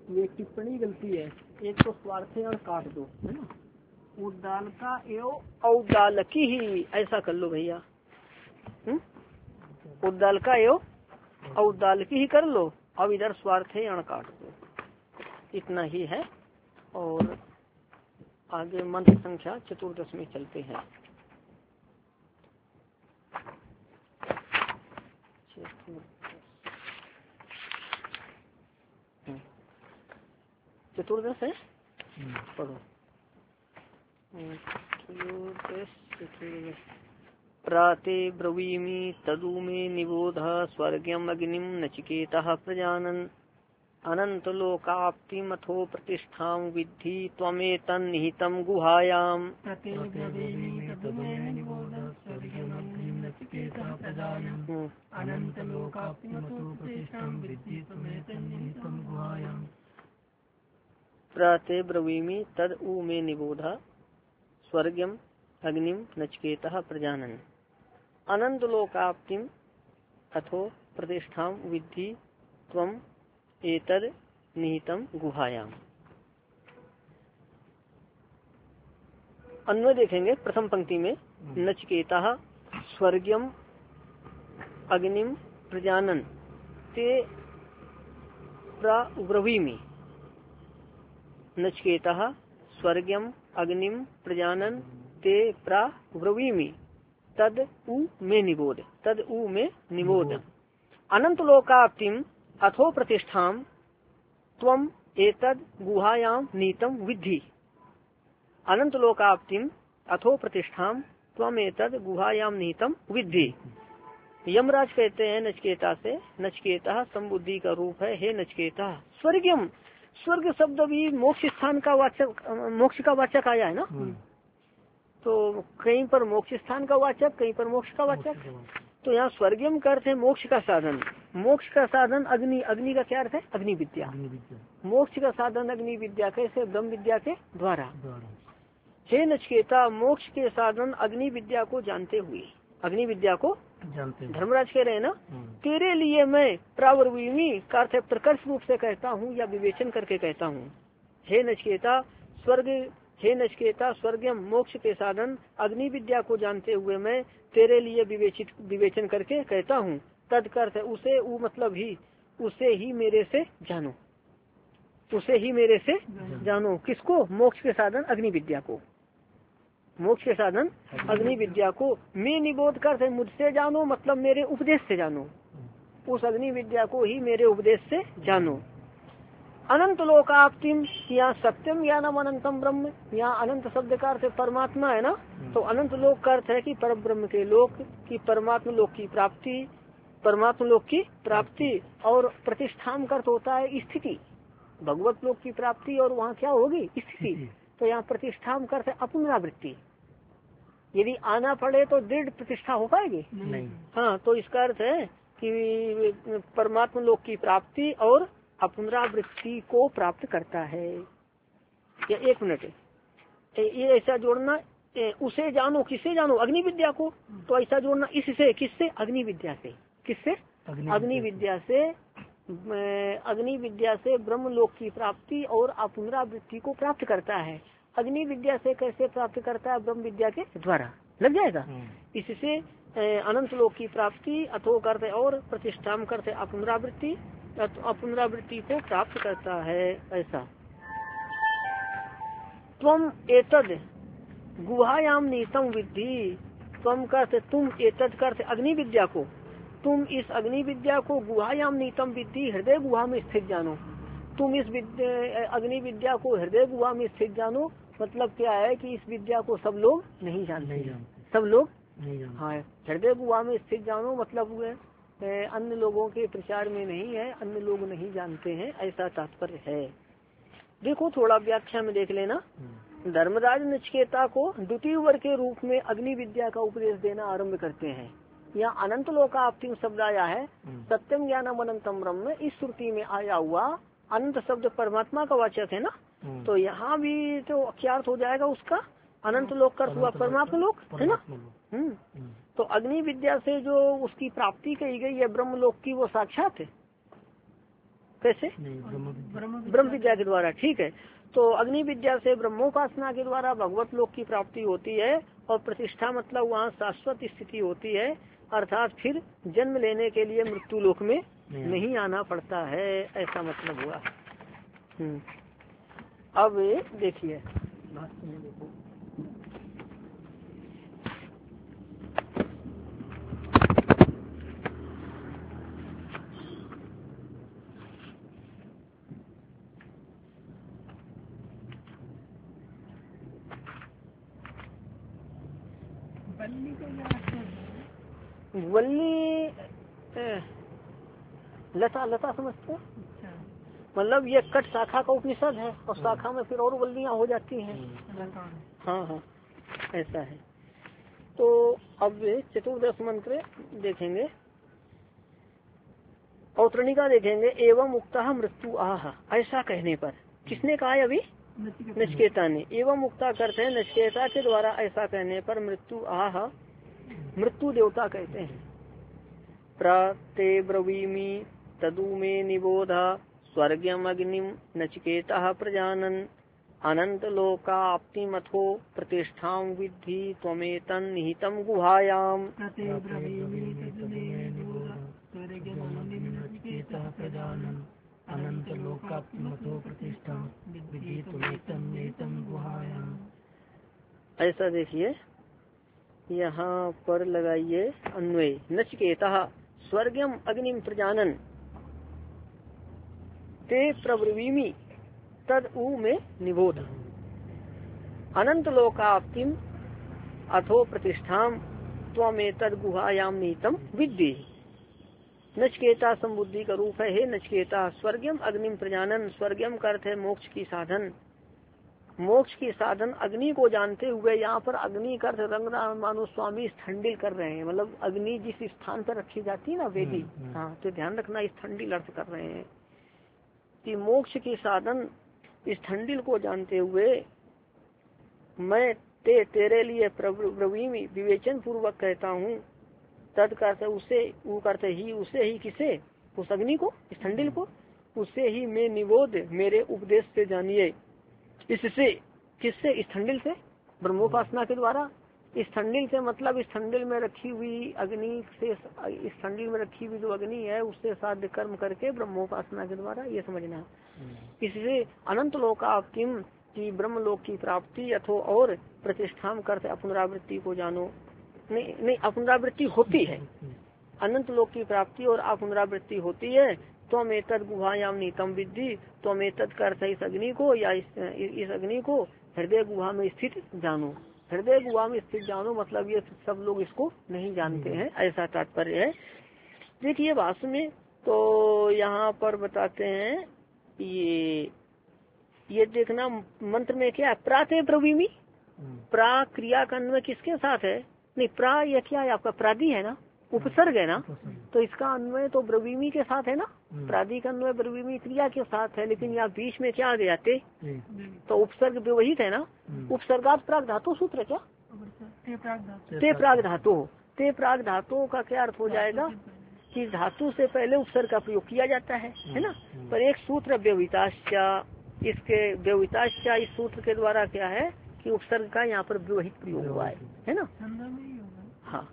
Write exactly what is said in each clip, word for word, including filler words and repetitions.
ये टिप्पणी गलती है। एक तो स्वार्थी और काट दो, है ना। उद्दाल का एवं औदालकी ही ऐसा कर लो भैया। उद्दाल का एवं औदालकी ही कर लो। अब इधर स्वार्थी अण काट दो, इतना ही है। और आगे मंत्र संख्या चतुर्दश में चलते हैं। चतुर्दश है, पढ़ो। प्राते ब्रवीमि तदु मे निबोध स्वर्गम अग्निम नचिकेतः प्रजानन अनंत लोकाप्तिमथो प्रतिष्ठां विद्धि त्वमेतन्निहितं गुहायाम्। प्राते ब्रवीमि तद उ मे निबोध स्वर्गम अग्निम नचिकेतः प्रजानन अनंत लोकाप्तिम अथो प्रतिष्ठां विद्धि त्वम एतद निहितम गुहायाम। अन्वय देखेंगे। प्रथम पंक्ति में नचिकेता स्वर्गम अग्निम प्रजानन ते प्रब्रवीमि। नचिकेता स्वर्गम अग्निम प्रजानन ते प्रब्रवीमि तद उ में निबोध। तद उ में निबोध अनंत लोकाप्तिम अथो प्रतिष्ठां त्वम एतद गुहायाम नीतम विद्धि। अनंत लोकाप्तिम अथो प्रतिष्ठां त्वम एतद गुहायाम नीतम विद्धि। यमराज कहते हैं नचिकेता से, नचिकेता संबुद्धि का रूप है। हे नचिकेता, स्वर्गम, स्वर्ग शब्द भी मोक्ष स्थान का वाचक, मोक्ष का वाचक आया है ना। तो कहीं पर मोक्ष स्थान का वाचक, कहीं पर मोक्ष का वाचक। तो यहाँ स्वर्गम का अर्थ है मोक्ष का साधन। मोक्ष का साधन अग्नि, अग्नि का क्या अर्थ है? अग्नि विद्या। मोक्ष का साधन अग्नि विद्या, कैसे? ब्रह्म विद्या के द्वारा। हे नचिकेता, मोक्ष के साधन अग्नि विद्या को जानते हुए, अग्नि विद्या को जानते, धर्मराज कह रहे हैं ना, तेरे लिए मैं प्रावरवीमी का अर्थ प्रकर्ष रूप से कहता हूँ या विवेचन करके कहता हूँ। हे नचिकेता, स्वर्ग, हे नचिकेता, स्वर्गम मोक्ष के साधन अग्नि विद्या को जानते हुए मैं तेरे लिए विवेचित विवेचन करके कहता हूँ। तद कर्थ उसे, उ मतलब ही, उसे ही मेरे से जानो, उसे ही मेरे से जानो। किसको? मोक्ष के साधन अग्नि विद्या को, मोक्ष के साधन अग्नि विद्या को। मैं निबोध कर मुझसे जानो मतलब मेरे उपदेश से जानो, उस अग्नि विद्या को ही मेरे उपदेश से जानो। अनंत लोकाप्तिम, यहाँ सत्यम ज्ञानम अनंतम ब्रह्म, यहाँ अनंत शब्द का अर्थ परमात्मा है ना। तो अनंत लोक का अर्थ है कि पर ब्रह्म के लोक की, परमात्मा लोक की प्राप्ति, परमात्मा लोक की प्राप्ति। और प्रतिष्ठान का अर्थ होता है स्थिति, भगवत लोक की प्राप्ति। और वहाँ क्या होगी? स्थिति। तो यहाँ प्रतिष्ठान का अर्थ है अपुनरावृत्ति। यदि आना पड़े तो दृढ़ प्रतिष्ठा हो पाएगी नहीं। हाँ, तो इसका अर्थ है कि परमात्मा लोक की प्राप्ति और अपुनरावृत्ति को प्राप्त करता है। या एक मिनट, ये ऐसा जोड़ना, उसे जानो, किससे जानो? अग्नि विद्या को। तो ऐसा जोड़ना इससे, किससे? अग्नि विद्या से। किससे? अग्नि विद्या से। अग्नि विद्या से ब्रह्म लोक की प्राप्ति और अपुनरावृत्ति को प्राप्त करता है। अग्नि विद्या से कैसे प्राप्त करता है? ब्रह्म विद्या के द्वारा। लग जाएगा। इससे अनंत लोक की प्राप्ति, अथो करते और प्रतिष्ठा करते अपुनरावृत्ति, अपुनरावृत्ति को प्राप्त करता है। ऐसा। त्वम एतद गुहायाम नीतम विद्धि। त्वम करते तुम, एतद करते अग्नि विद्या को, तुम इस अग्नि विद्या को गुहायाम नीतम विद्धि, हृदय गुहा में स्थित जानो। तुम इस विद्या, अग्नि विद्या को हृदय गुहा में स्थित जानो। मतलब क्या है कि इस विद्या को सब लोग नहीं जानते, सब लोग नहीं जानते। हाँ, हृदय गुहा में स्थित जानो मतलब अन्य लोगों के प्रचार में नहीं है, अन्य लोग नहीं जानते हैं, ऐसा तात्पर्य है। देखो थोड़ा व्याख्या में देख लेना। धर्मराज नचिकेता को द्वितीय वर्ग के रूप में अग्नि विद्या का उपदेश देना आरंभ करते हैं। यहाँ अनंत लोकाप्तिम शब्द आया है, सत्यम ज्ञानम अनंतम ब्रह्म, इस श्रुति में आया हुआ अनंत शब्द परमात्मा का वाचक है ना। तो यहाँ भी तो क्या अर्थ हो जाएगा उसका? अनंत लोक का हुआ परमात्मा लोक, है ना। हम्म तो अग्नि विद्या से जो उसकी प्राप्ति कही गई है ब्रह्म लोक की, वो साक्षात है, कैसे? ब्रह्म विद्या के द्वारा। ठीक है, तो अग्नि विद्या से ब्रह्मोपासना के द्वारा भगवत लोक की प्राप्ति होती है, और प्रतिष्ठा मतलब वहाँ शाश्वत स्थिति होती है, अर्थात फिर जन्म लेने के लिए मृत्यु लोक में नहीं आना पड़ता है, ऐसा मतलब हुआ। हम्म अब देखिए भाष्य में देखो, वल्ली लता लता समझते हैं, मतलब ये कट शाखा का उपनिषद है, और शाखा में फिर और वल्लियां हो जाती हैं। हाँ हाँ ऐसा है। तो अब चतुर्दश मंत्र देखेंगे, औतरणिका देखेंगे। एवं मुक्ता मृत्यु आह, ऐसा कहने पर, किसने कहा है अभी? नचिकेता ने। एवं मुक्ता करते हैं नचिकेता के द्वारा ऐसा कहने पर मृत्यु आह, मृत्यु देवता कहते हैं। प्रते ब्रवीमि तदु मे निबोधा स्वर्गम अग्निम नचिकेता प्रजानन अनंत लोकाप्तिमथो प्रतिष्ठा विद्धि त्वमेतन निहितम गुहायाम। अनंत लोकाप्तिमथो प्रतिष्ठा विद्धि त्वमेतन निहितम गुहायाम। ऐसा देखिए, यहाँ पर लगाइए अन्वय। नचिकेता स्वर्गम अग्निम प्रजानन ते प्रब्रवीमि तद उ में निबोध अनंत लोकाप्तिम अथो प्रतिष्ठाम त्वमेतद गुहायाम निहितम विद्धि। नचिकेता संबुद्धि का रूप है। हे नचिकेता, स्वर्गम अग्निम प्रजानन, स्वर्गम का अर्थ है मोक्ष की साधन, मोक्ष की साधन अग्नि को जानते हुए, यहाँ पर अग्नि का अर्थ रंगनाथ मानो स्वामी ठंडिल कर रहे हैं, मतलब अग्नि जिस स्थान पर रखी जाती है ना वेदी, हाँ तो ध्यान रखना इस ठंडिल अर्थ कर रहे हैं कि मोक्ष की साधन इस ठंडिल को जानते हुए मैं ते तेरे लिए प्रवीमी विवेचन पूर्वक कहता हूँ। तद करते उसे, वो करते ही उसे ही, किसे? उस अग्नि को, इस ठंडिल को, उसे ही मैं निबोध, मेरे उपदेश से जानिए। इससे, किससे? इस ठंडिल से, ब्रह्मोपासना के द्वारा। इस ठंडिल से मतलब इस ठंडिल में रखी हुई अग्नि से, इस ठंडिल में रखी हुई जो अग्नि है उससे साध्य कर्म करके ब्रह्मोपासना के द्वारा, ये समझना। इससे अनंत लोकाप्तिम की ब्रह्म लोक की प्राप्ति अथो और प्रतिष्ठा करते पुनरावृत्ति को जानो। नहीं नहीं पुनरावृत्ति होती है, अनंत लोक की प्राप्ति और पुनरावृत्ति होती है। तो में तद गुहायाम नीतम विद्धि, तो में तद करते इस अग्नि को या इस, इस अग्नि को हृदय गुहा में स्थित जानो। हृदय गुहा में स्थित जानो मतलब ये सब लोग इसको नहीं जानते हैं, ऐसा तात्पर्य है। देखिए भाष्य में तो यहाँ पर बताते हैं ये ये देखना मंत्र में क्या है, प्राते प्रवीमी, प्रा क्रिया का अन्वय किसके साथ है? नहीं, प्रा यह क्या है आपका? प्रादि है ना, उपसर्ग है ना, तो इसका अन्वय तो ब्रवीमी के साथ है ना, प्रादि का अन्वय ब्रवीमी क्रिया के साथ है, लेकिन यहाँ बीच में क्या आ गया? ते, तो उपसर्ग व्यवहित है ना। उपसर्गात प्राग धातु सूत्र क्या? ते प्राग धातु। ते प्राग धातु का क्या अर्थ हो जाएगा कि धातु से पहले उपसर्ग का प्रयोग किया जाता है, है ना। पर एक सूत्र व्यवहिताश्चा, इसके व्यवहिताश्चा इस सूत्र के द्वारा क्या है कि उपसर्ग का यहाँ पर व्यवहित प्रयोग हुआ है, है ना। हाँ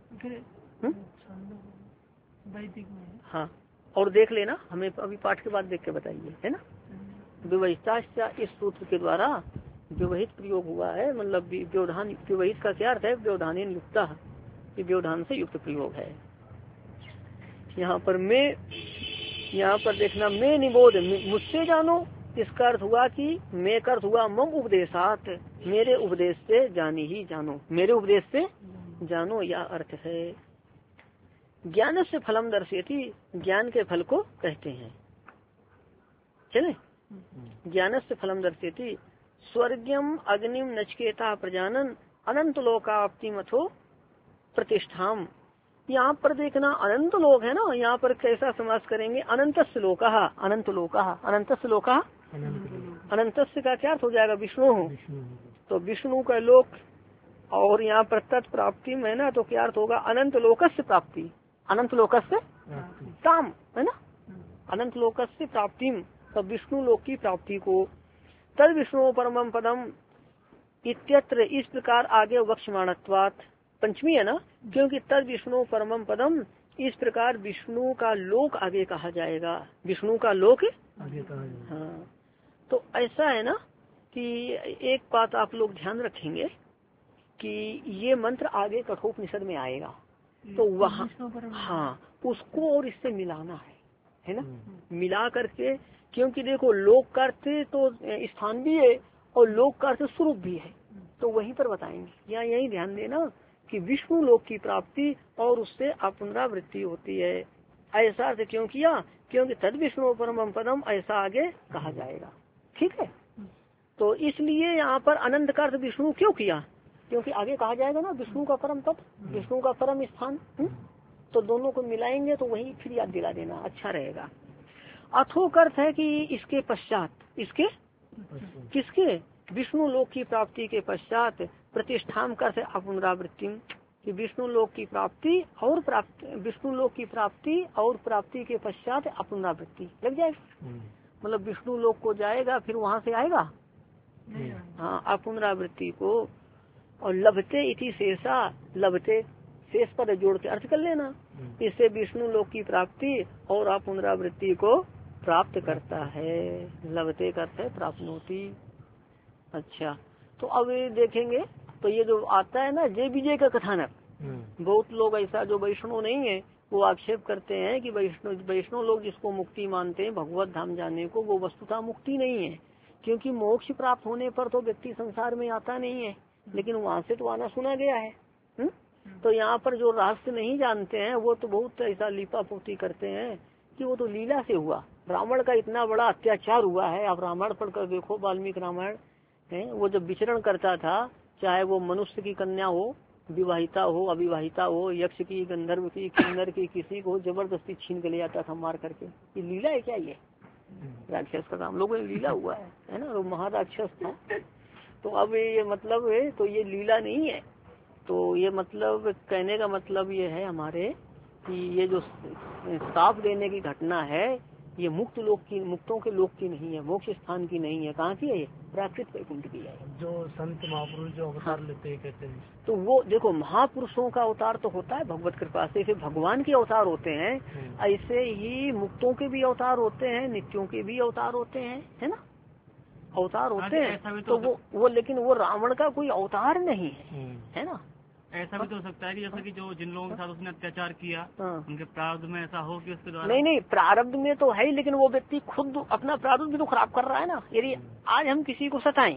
हाँ, और देख लेना, हमें अभी पाठ के बाद देख के बताइए, है ना। व्यवहिताश्चा इस सूत्र के द्वारा व्यवहित प्रयोग हुआ है, मतलब व्यवधान, व्यवहित का क्या अर्थ है? व्यवधान युक्ता, व्यवधान से युक्त प्रयोग है। यहाँ पर मैं, यहाँ पर देखना मैं निबोध, मुझसे जानो, इसका अर्थ हुआ कि मैं का अर्थ हुआ मम उपदेशात, मेरे उपदेश से जानी ही जानो, मेरे उपदेश से जानो, यह अर्थ है। ज्ञान से फलम दर्शयति, ज्ञान के फल को कहते हैं। चले, ज्ञान से फलम दर्शयति स्वर्गम अग्निम नचिकेता प्रजानन अनंत लोकाप्तिमथो प्रतिष्ठाम। यहाँ पर देखना अनंत लोक है ना, यहाँ पर कैसा समास करेंगे? अनंतस्य लोकः, अनंत लोकः, अनंतस्य लोकः, अनंतस्य का क्या अर्थ हो जाएगा? विष्णु। तो विष्णु का लोक, और यहाँ पर तत्प्राप्ति में ना, तो क्या अर्थ होगा? अनंत लोकस्य प्राप्ति, अनंत लोकस्य ताम, है ना, अनंत लोक से प्राप्ति, तब विष्णु लोक की प्राप्ति को। तद विष्णु परमम पदम इत्यत्र, इस प्रकार आगे वक्षमाणत्वात्, पंचमी है ना, क्योंकि तद विष्णु परमम पदम, इस प्रकार विष्णु का लोक आगे कहा जाएगा, विष्णु का लोक आगे कहा जाएगा। हाँ, तो ऐसा है ना कि एक बात आप लोग ध्यान रखेंगे कि ये मंत्र आगे कठोपनिषद में आएगा, तो वहाँ हाँ उसको और इससे मिलाना है, है ना, मिला करके, क्योंकि देखो लोक का अर्थ तो स्थान भी है और लोक का अर्थ स्वरूप भी है, तो वहीं पर बताएंगे। या यही ध्यान देना कि विष्णु लोक की प्राप्ति और उससे पुनरावृत्ति होती है, ऐसा अर्थ क्यों किया, क्योंकि तद विष्णु परम पदम ऐसा आगे कहा जाएगा। ठीक है, तो इसलिए यहाँ पर अनंत का अर्थ विष्णु क्यों किया, क्योंकि आगे कहा जाएगा ना विष्णु का परम पद, विष्णु का परम स्थान, तो दोनों को मिलाएंगे तो वही फिर याद दिला देना अच्छा रहेगा। अथोक अर्थ है कि इसके पश्चात, इसके किसके, विष्णु लोक की प्राप्ति के पश्चात, प्रतिष्ठाम कर से पुनरावृत्ति, कि विष्णु लोक की प्राप्ति और प्राप्ति, विष्णु लोक की प्राप्ति और प्राप्ति के पश्चात पुनरावृत्ति लग जाएगा, मतलब विष्णु लोक को जाएगा फिर वहां से आएगा, हाँ अपुनरावृत्ति को। और लभते इति शेषा, लभते शेष पर जोड़ के अर्थ कर लेना, इससे विष्णु लोक की प्राप्ति और अपुनरावृत्ति को प्राप्त करता है, लभते करते प्राप्नोति। अच्छा, तो अब ये देखेंगे, तो ये जो आता है ना जय विजय का कथानक, बहुत लोग ऐसा जो वैष्णव नहीं है वो आक्षेप करते हैं कि वैष्णव वैष्णव लोग जिसको मुक्ति मानते हैं भगवत धाम जाने को, वो वस्तुतः मुक्ति नहीं है, क्योंकि मोक्ष प्राप्त होने पर तो व्यक्ति संसार में आता नहीं है, लेकिन वहाँ से तो आना सुना गया है। हुँ? तो यहाँ पर जो रहस्य नहीं जानते हैं वो तो बहुत ऐसा लीपा पोती करते हैं कि वो तो लीला से हुआ, रावण का इतना बड़ा अत्याचार हुआ है। आप रामायण पढ़कर देखो, वाल्मीकि रामायण है, वो जब विचरण करता था, चाहे वो मनुष्य की कन्या हो, विवाहिता हो, अविवाहिता हो, यक्ष की, गंधर्व की, किन्नर की, किसी को जबरदस्ती छीन के ले जाता था मार करके। ये लीला है क्या, ये राक्षस का नाम लोगों ने लीला हुआ है, है ना, वो महाराक्षस था। तो अब ये मतलब है, तो ये लीला नहीं है, तो ये मतलब कहने का मतलब ये है हमारे कि ये जो साफ देने की घटना है ये मुक्त लोक की, मुक्तों के लोक की नहीं है, मोक्ष स्थान की नहीं है, कहाँ की है, ये प्राकृत वैकुंठ की है। जो संत महापुरुष जो अवतार लेते हैं कहते हैं, तो वो देखो महापुरुषों का अवतार तो होता है भगवत कृपा से, फिर भगवान के अवतार होते हैं, ऐसे ही मुक्तों के भी अवतार होते हैं, नित्यों के भी अवतार होते हैं, है ना, अवतार होते हैं। तो वो वो लेकिन वो रावण का कोई अवतार नहीं है, है ना। ऐसा भी तो हो सकता है कि जैसे कि जो जिन लोगों के साथ उसने अत्याचार किया उनके प्रारब्ध में ऐसा हो कि उसके द्वारा, नहीं नहीं प्रारब्ध में तो है, लेकिन वो व्यक्ति खुद अपना प्रारब्ध भी तो खराब कर रहा है ना। यदि आज हम किसी को सताएं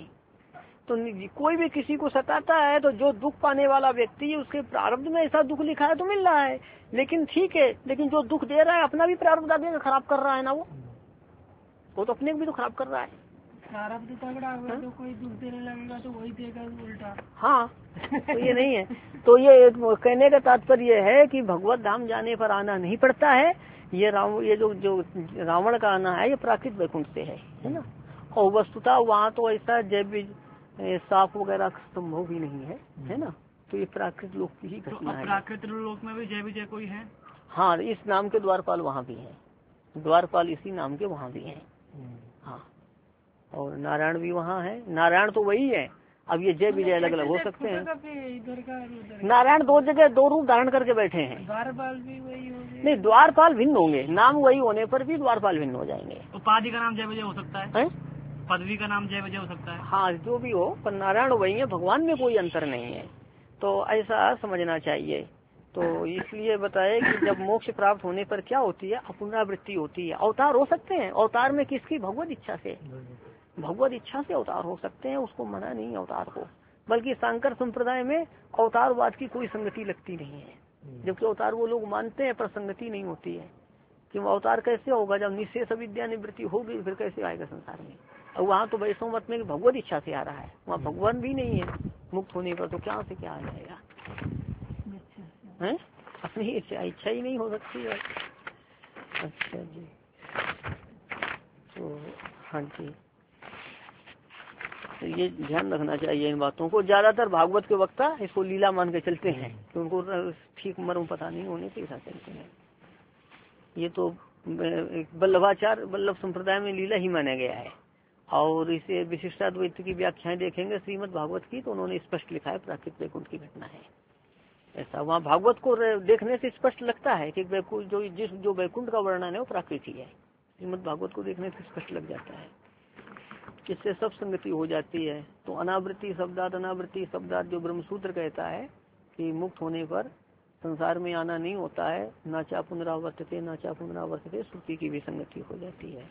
तो कोई भी किसी को सताता है तो जो दुख पाने वाला व्यक्ति है उसके प्रारब्ध में ऐसा दुख लिखा है तो मिल रहा है, लेकिन ठीक है, लेकिन जो दुख दे रहा है अपना भी प्रारब्ध आगे खराब कर रहा है ना, वो वो तो अपने भी तो खराब कर रहा है। प्रारब्ध तगड़ा हुआ तो कोई दुख देने लगेगा तो वही देगा उल्टा। हाँ, तो ये नहीं है, तो ये कहने का तात्पर्य है कि भगवत धाम जाने पर आना नहीं पड़ता है। ये राम ये जो जो रावण का आना है ये प्राकृत वैकुंठ से है, है ना। और वस्तुतः वहाँ तो ऐसा जैव साफ वगैरह संभव भी नहीं है, है ना, तो ये प्राकृत लोक की ही घटना है। प्राकृत लोक में भी जय विजय कोई है? हाँ, इस नाम के द्वारपाल वहाँ भी है, द्वारपाल इसी नाम के वहाँ भी है। हाँ, और नारायण भी वहाँ है, नारायण तो वही है। अब ये जय विजय अलग अलग हो सकते हैं, नारायण दो जगह दो रूप धारण करके बैठे हैं। द्वारपाल भी वही होंगे? नहीं, द्वारपाल भिन्न होंगे, नाम वही होने पर भी द्वारपाल भिन्न हो जाएंगे। उपाधि का नाम जय विजय हो सकता है, है? पदवी का नाम जय विजय हो सकता है। हाँ, जो भी हो, पर नारायण वही है, भगवान में कोई अंतर नहीं है, तो ऐसा समझना चाहिए। तो इसलिए बताए कि जब मोक्ष प्राप्त होने पर क्या होती है, पुनरावृत्ति होती है। अवतार हो सकते हैं, अवतार में किसकी, भगवत इच्छा से, भगवत इच्छा से अवतार हो सकते हैं, उसको मना नहीं अवतार को। बल्कि शंकर संप्रदाय में अवतारवाद की कोई संगति लगती नहीं है, जबकि अवतार वो लोग मानते हैं पर संगति नहीं होती है। कि अवतार कैसे होगा, जब निशेष अविद्या निवृत्ति होगी फिर कैसे आएगा संसार में। और वहाँ तो वैष्णव मत में भगवत इच्छा से आ रहा है, वहाँ भगवान भी नहीं है मुक्त होने पर, तो क्या से क्या आ जाएगा, है? अपनी इच्छा इच्छा ही नहीं हो सकती है। अच्छा जी, तो हाँ जी, तो ये ध्यान रखना चाहिए इन बातों को। ज्यादातर भागवत के वक्ता इसको लीला मान के चलते हैं कि उनको ठीक मर्म पता नहीं होने से ऐसा चलते हैं। ये तो वल्लभाचार्य वल्लभ संप्रदाय में लीला ही माना गया है। और इसे विशिष्टाद्वैत की व्याख्याएं देखेंगे श्रीमद् भागवत की, तो उन्होंने स्पष्ट लिखा है प्राकृत वैकुंठ की घटना है। ऐसा वहाँ भागवत को देखने से स्पष्ट लगता है कि वैकुंठ जो जिस जो वैकुंठ का वर्णन है वो प्राकृत ही है। श्रीमद् भागवत को देखने से स्पष्ट लग जाता है, इससे सब संगति हो जाती है। तो अनावृत्ति शब्दात अनावृत्ति शब्दात जो ब्रह्मसूत्र कहता है कि मुक्त होने पर संसार में आना नहीं होता है, नाचा पुनरावर्तते नाचा पुनरावर्तते, श्रुति की भी संगति हो जाती है।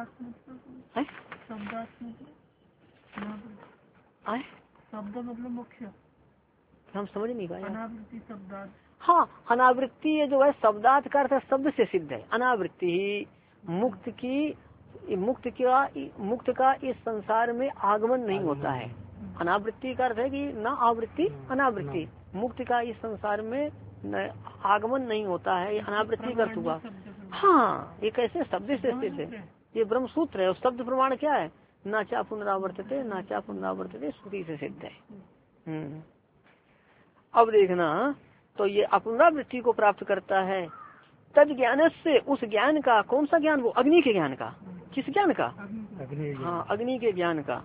शब्द मतलब मुख्य हम समझ नहीं पाए। अनावृत्ति शब्दात, हाँ अनावृत्ति ये जो है शब्दात का अर्थ शब्द से सिद्ध है। अनावृत्ति ही मुक्त की मुक्त का मुक्त का इस संसार में आगमन नहीं होता है। अनावृत्ति का अर्थ है कि ना आवृत्ति अनावृत्ति, मुक्त का इस संसार में आगमन नहीं होता है, ये अनावृत्ति का अर्थ हुआ। हाँ ये कैसे शब्द से सिद्ध है, ये ब्रह्म सूत्र है। और शब्द प्रमाण क्या है, नाचा पुनरावर्तते नाचा पुनरावर्तते, श्रुति से सिद्ध है। हम्म अब देखना, तो ये पुनरावृत्ति को प्राप्त करता है। तद ज्ञान से, उस ज्ञान का, कौन सा ज्ञान, वो अग्नि के ज्ञान का, किस ज्ञान का, हाँ अग्नि के ज्ञान का।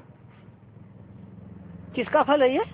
किसका फल है ये,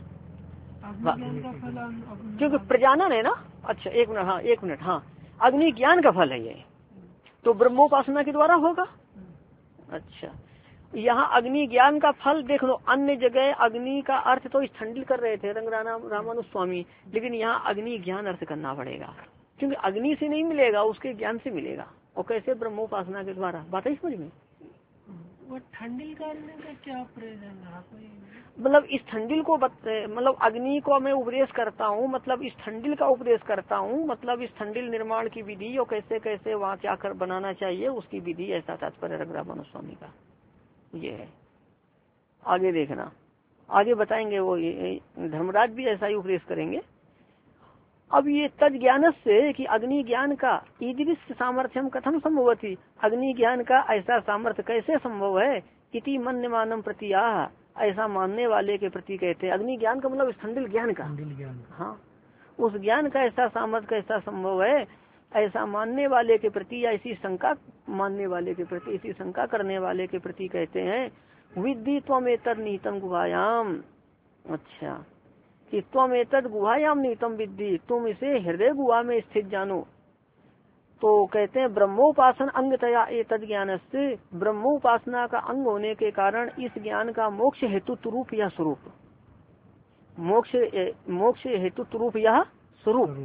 क्योंकि प्रजानन है ना। अच्छा एक मिनट, हाँ एक मिनट, हाँ अग्नि ज्ञान का फल है ये, तो ब्रह्मोपासना के द्वारा होगा। अच्छा यहाँ अग्नि ज्ञान का फल देख लो, अन्य जगह अग्नि का अर्थ तो स्थंडिल कर रहे थे रंगराना रामानुज स्वामी, लेकिन यहाँ अग्नि ज्ञान अर्थ करना पड़ेगा, क्योंकि अग्नि से नहीं मिलेगा, उसके ज्ञान से मिलेगा। और कैसे, ब्रह्मोपासना के द्वारा। बात है समझ में। वो ठंडिल करने का क्या प्रयोजन रहा, मतलब इस ठंडिल को मतलब अग्नि को मैं उपदेश करता हूँ, मतलब इस ठंडिल का उपदेश करता हूँ, मतलब इस ठंडिल निर्माण की विधि और कैसे कैसे वहाँ क्या कर बनाना चाहिए उसकी विधि, ऐसा तात्पर्य रंगरामानुज स्वामी का ये है। आगे देखना, आगे बताएंगे वो, धर्मराज भी ऐसा ही उपदेश करेंगे। अब ये तद ज्ञान से कि अग्नि ज्ञान का ईदृश सामर्थ्यम कथम संभवती, अग्नि ज्ञान का ऐसा सामर्थ्य कैसे संभव है, इति मन्यमानम प्रतियाह, ऐसा मानने वाले के प्रति कहते हैं। अग्नि ज्ञान का मतलब स्थंडिल ज्ञान का, हाँ उस ज्ञान का ऐसा सामर्थ्य कैसा संभव है, ऐसा मानने वाले के प्रति, या इसी शंका मानने वाले के प्रति, इसी शंका करने वाले के प्रति कहते हैं। विद्धि त्वमेतद निहितम गुहायाम, अच्छा कि त्वमेतद गुहायाम निहितम विद्धि, तुम इसे हृदय गुहा में स्थित जानो। तो कहते हैं ब्रह्मोपासन अंगतया एतद ज्ञान से, ब्रह्मोपासना का अंग होने के कारण इस ज्ञान का मोक्ष हेतु रूप या स्वरूप, मोक्ष मोक्ष हेतु रूप या स्वरूप,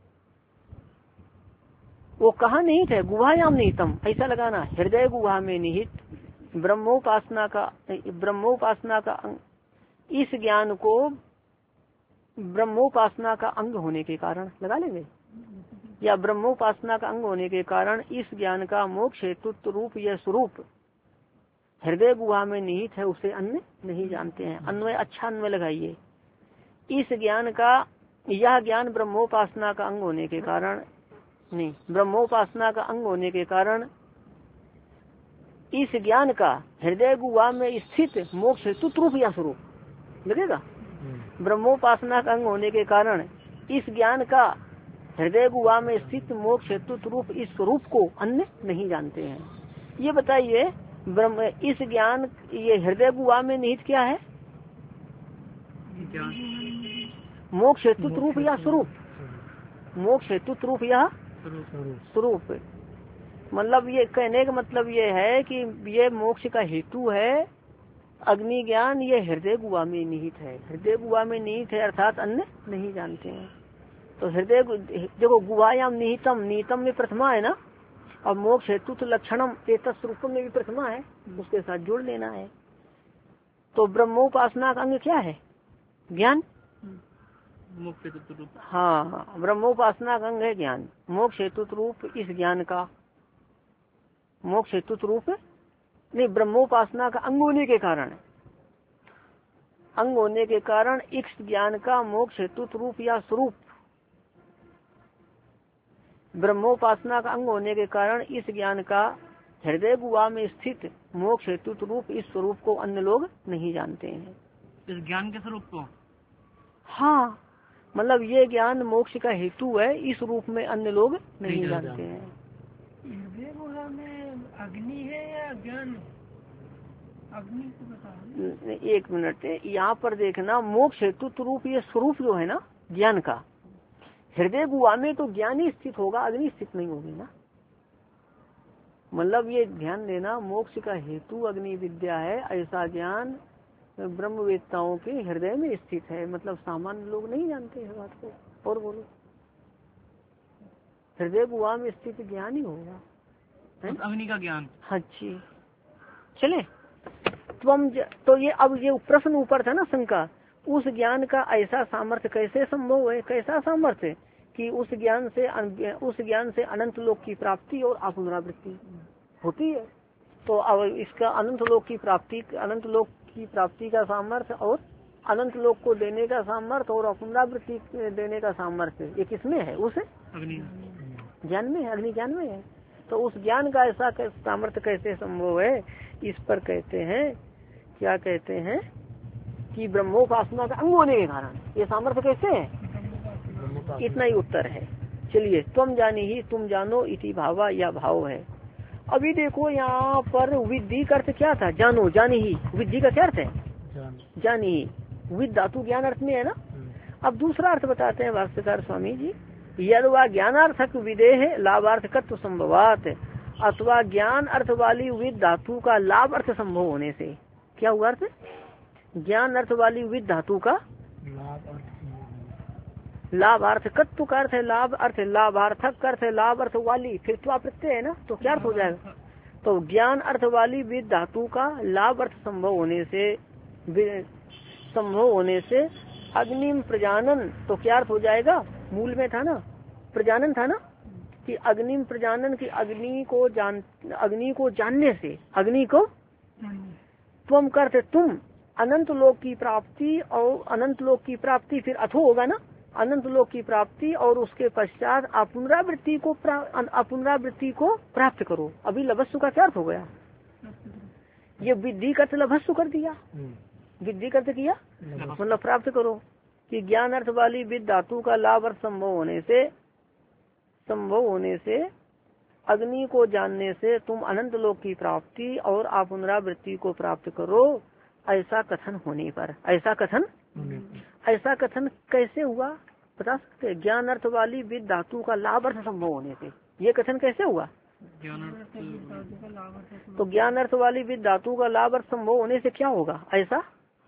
वो कहाँ निहित है, गुहायाम निहितम, ऐसा लगाना, हृदय गुहा में निहित ब्रह्मोपासना का ब्रह्मोपासना का अंग, इस ज्ञान को ब्रह्मोपासना का अंग होने के कारण लगा लेंगे, या ब्रह्मोपासना का अंग होने के कारण इस ज्ञान का मोक्ष हेतु रूप या स्वरूप हृदय गुहा में निहित है, उसे अन्य नहीं जानते हैं। अन्वय अच्छा अन्वय लगाइए। इस ज्ञान का, यह ज्ञान ब्रह्मोपासना का अंग होने के कारण, नहीं ब्रह्मोपासना का अंग होने के कारण इस ज्ञान का हृदय गुहा में स्थित मोक्ष हेतु रूप या स्वरूप लगेगा। ब्रह्मोपासना का अंग होने के कारण इस ज्ञान का हृदय गुहा में स्थित मोक्ष हेतु रूप इस स्वरूप को अन्य नहीं जानते हैं। ये बताइए ब्रह्म, इस ज्ञान, ये हृदय गुहा में निहित क्या है, मोक्ष हेतु रूप या स्वरूप, मोक्ष हेतु रूप या स्वरूप। मतलब ये कहने का मतलब ये है कि ये मोक्ष का हेतु है अग्नि ज्ञान, ये हृदय गुहा में निहित है, हृदय गुहा में निहित है अर्थात अन्य नहीं जानते हैं। तो हृदय देखो, गुहायाम निहितम, निहितम में प्रथमा है ना, और मोक्ष हेतु तो लक्षणम एतस्वरूपम में भी प्रथमा है, उसके साथ जोड़ लेना है। तो ब्रह्मोपासना का अंग क्या है, ज्ञान, मोक्ष हेतु रूप, हाँ ब्रह्मोपासना का अंग है ज्ञान, मोक्ष हेतु रूप इस ज्ञान का, मोक्ष हेतु रूप नहीं, ब्रह्मोपासना का अंग होने के कारण, अंग होने के कारण इस ज्ञान का मोक्ष हेतु रूप या स्वरूप, ब्रह्मोपासना का अंग होने के कारण इस ज्ञान का हृदय गुहा में स्थित मोक्ष हेतु रूप इस स्वरूप को अन्य लोग नहीं जानते हैं। इस ज्ञान के स्वरूप को, हाँ मतलब ये ज्ञान मोक्ष का हेतु है, इस रूप में अन्य लोग नहीं जानते हैं। हृदय गुहा विद्या में अग्नि है या ज्ञान? अग्नि को बता। एक मिनट, यहाँ पर देखना, मोक्ष हेतु रूप ये स्वरूप जो है ना ज्ञान का, हृदय गुहा में तो ज्ञान ही स्थित होगा, अग्नि स्थित नहीं होगी ना। मतलब ये ध्यान देना, मोक्ष का हेतु अग्नि विद्या है, ऐसा ज्ञान ब्रह्मवेत्ताओं के हृदय में स्थित है। मतलब सामान्य लोग नहीं जानते हैं बात को। और बोलो, हृदय गुहा में स्थित ज्ञान ही होगा अग्नि का ज्ञान। हाँ जी, चले तुम ज... तो ये अब ये प्रश्न ऊपर था ना शंका, उस ज्ञान का ऐसा सामर्थ्य कैसे संभव है? कैसा सामर्थ्य कि उस ज्ञान से उस ज्ञान से अनंत लोक की प्राप्ति और पुनरावृत्ति होती है। तो अब इसका अनंत लोक की प्राप्ति, अनंत लोक की प्राप्ति का सामर्थ्य और अनंत लोक को देने का सामर्थ्य और पुनरावृत्ति देने का सामर्थ्य ये किसमें है? उस अग्नि ज्ञान में है, अग्नि ज्ञान में है। तो उस ज्ञान का ऐसा सामर्थ्य कैसे संभव है? इस पर कहते हैं, क्या कहते हैं कि ब्रह्मोपासना का अंग होने के कारण ये सामर्थ्य कैसे है? इतना ही उत्तर है। चलिए, तुम जानी ही तुम जानो इति भावा या भाव है। अभी देखो यहाँ पर विद्धि का अर्थ क्या था? जानो, जानी ही। विद्धि का क्या अर्थ है? जानी ही। विद धातु ज्ञान अर्थ में है ना। अब दूसरा अर्थ बताते हैं भाष्यकार स्वामी जी, यदवा ज्ञानार्थक विदेह लाभार्थकत्व संभवात, अथवा ज्ञान अर्थ वाली विद धातु का लाभ अर्थ संभव होने से। क्या हुआ अर्थ? ज्ञान अर्थ वाली विद धातु का लाभार्थकत्व का अर्थ है लाभ अर्थ, लाभार्थक का अर्थ है लाभ अर्थ वाली, फिर तो प्रत्यय है ना, तो क्या अर्थ हो जाएगा? तो ज्ञान अर्थ वाली विद धातु का लाभ अर्थ संभव होने से, संभव होने से अग्निम प्रजानन, तो क्या अर्थ हो जाएगा? मूल में था ना, प्रजानन था ना, कि अग्निम प्रजानन की अग्नि को जान, अग्नि को जानने से, अग्नि को तुम करते तुम अनंत लोक की प्राप्ति और अनंत लोक की प्राप्ति, फिर अथो होगा ना, अनंत लोक की प्राप्ति और उसके पश्चात अपुनरावृत्ति को अपुनरावृत्ति को प्राप्त करो। अभी लभस्सु का क्या अर्थ हो गया? ये विद्धि का लभस्सु कर दिया, विद्धि करते किया मतलब प्राप्त करो, कि ज्ञान अर्थ वाली विद धातु का लाभ अर्थ संभव होने से, संभव होने से अग्नि को जानने से तुम अनंत लोक की प्राप्ति और अपुनरावृत्ति को प्राप्त करो। ऐसा कथन होने पर, ऐसा कथन ऐसा कथन कैसे हुआ बता सकते? ज्ञान अर्थ वाली विद धातु का लाभ अर्थ संभव होने से, ये कथन कैसे हुआ? तो ज्ञान अर्थ वाली विद धातु का लाभ अर्थ संभव होने से क्या होगा? ऐसा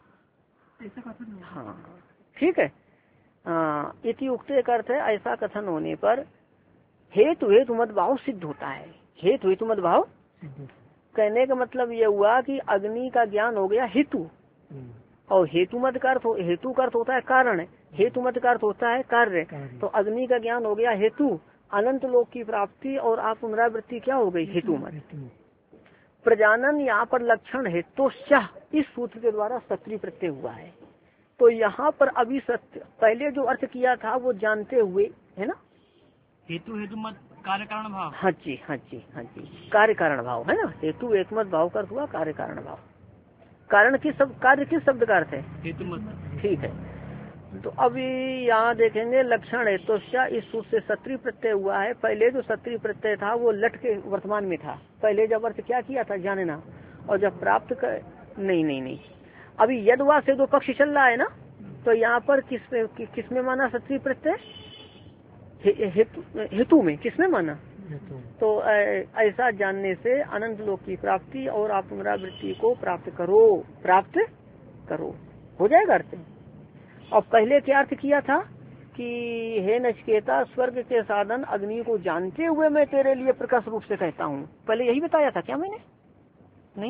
हाँ, ठीक है। इति उक्ते का अर्थ है ऐसा कथन होने पर हेतु हेतु मत भाव सिद्ध होता है। हेतु हेतु मत भाव कहने का मतलब ये हुआ कि अग्नि का ज्ञान हो गया हेतु, और हेतु मत का अर्थ, हेतु का अर्थ होता है कारण, हेतु मत का अर्थ होता है कार्य। तो अग्नि का ज्ञान हो गया हेतु, अनंत लोक की प्राप्ति और आप पुनरावृत्ति क्या हो गई? हेतु मत। प्रजानन यहाँ पर लक्षण है, तो शाह इस सूत्र के द्वारा सत्री प्रत्यय हुआ है। तो यहाँ पर अभी सत्य पहले जो अर्थ किया था वो जानते हुए है ना, हेतु हेतु मत कार्य कारण भाव। हाँ जी हाँ जी हाँ जी, कार्य कारण भाव है ना। हेतु एक मत भाव का अर्थ हुआ कार्य कारण भाव। कारण किस शब्द, कार्य किस शब्द का अर्थ है? हेतु मत। ठीक है, तो अभी यहाँ देखेंगे लक्षण है, तो इस सूत्र से सत्री प्रत्यय हुआ है। पहले जो सत्री प्रत्यय था वो लट के वर्तमान में था। पहले जब अर्थ क्या किया था? जानना, और जब प्राप्त कर नहीं नहीं नहीं अभी यदवा से दो पक्ष चल रहा है ना, तो यहाँ पर किस किसमें माना सत्री प्रत्यय? हेतु हेतु में किसमें माना? तो ऐसा जानने से अनंत लोक की प्राप्ति और आप पुनरावृत्ति को प्राप्त करो, प्राप्त करो हो जाएगा अर्थ। और पहले क्या अर्थ किया था कि हे नचिकेता, स्वर्ग के साधन अग्नि को जानते हुए मैं तेरे लिए प्रकाश रूप से कहता हूँ। पहले यही बताया था क्या मैंने? नहीं,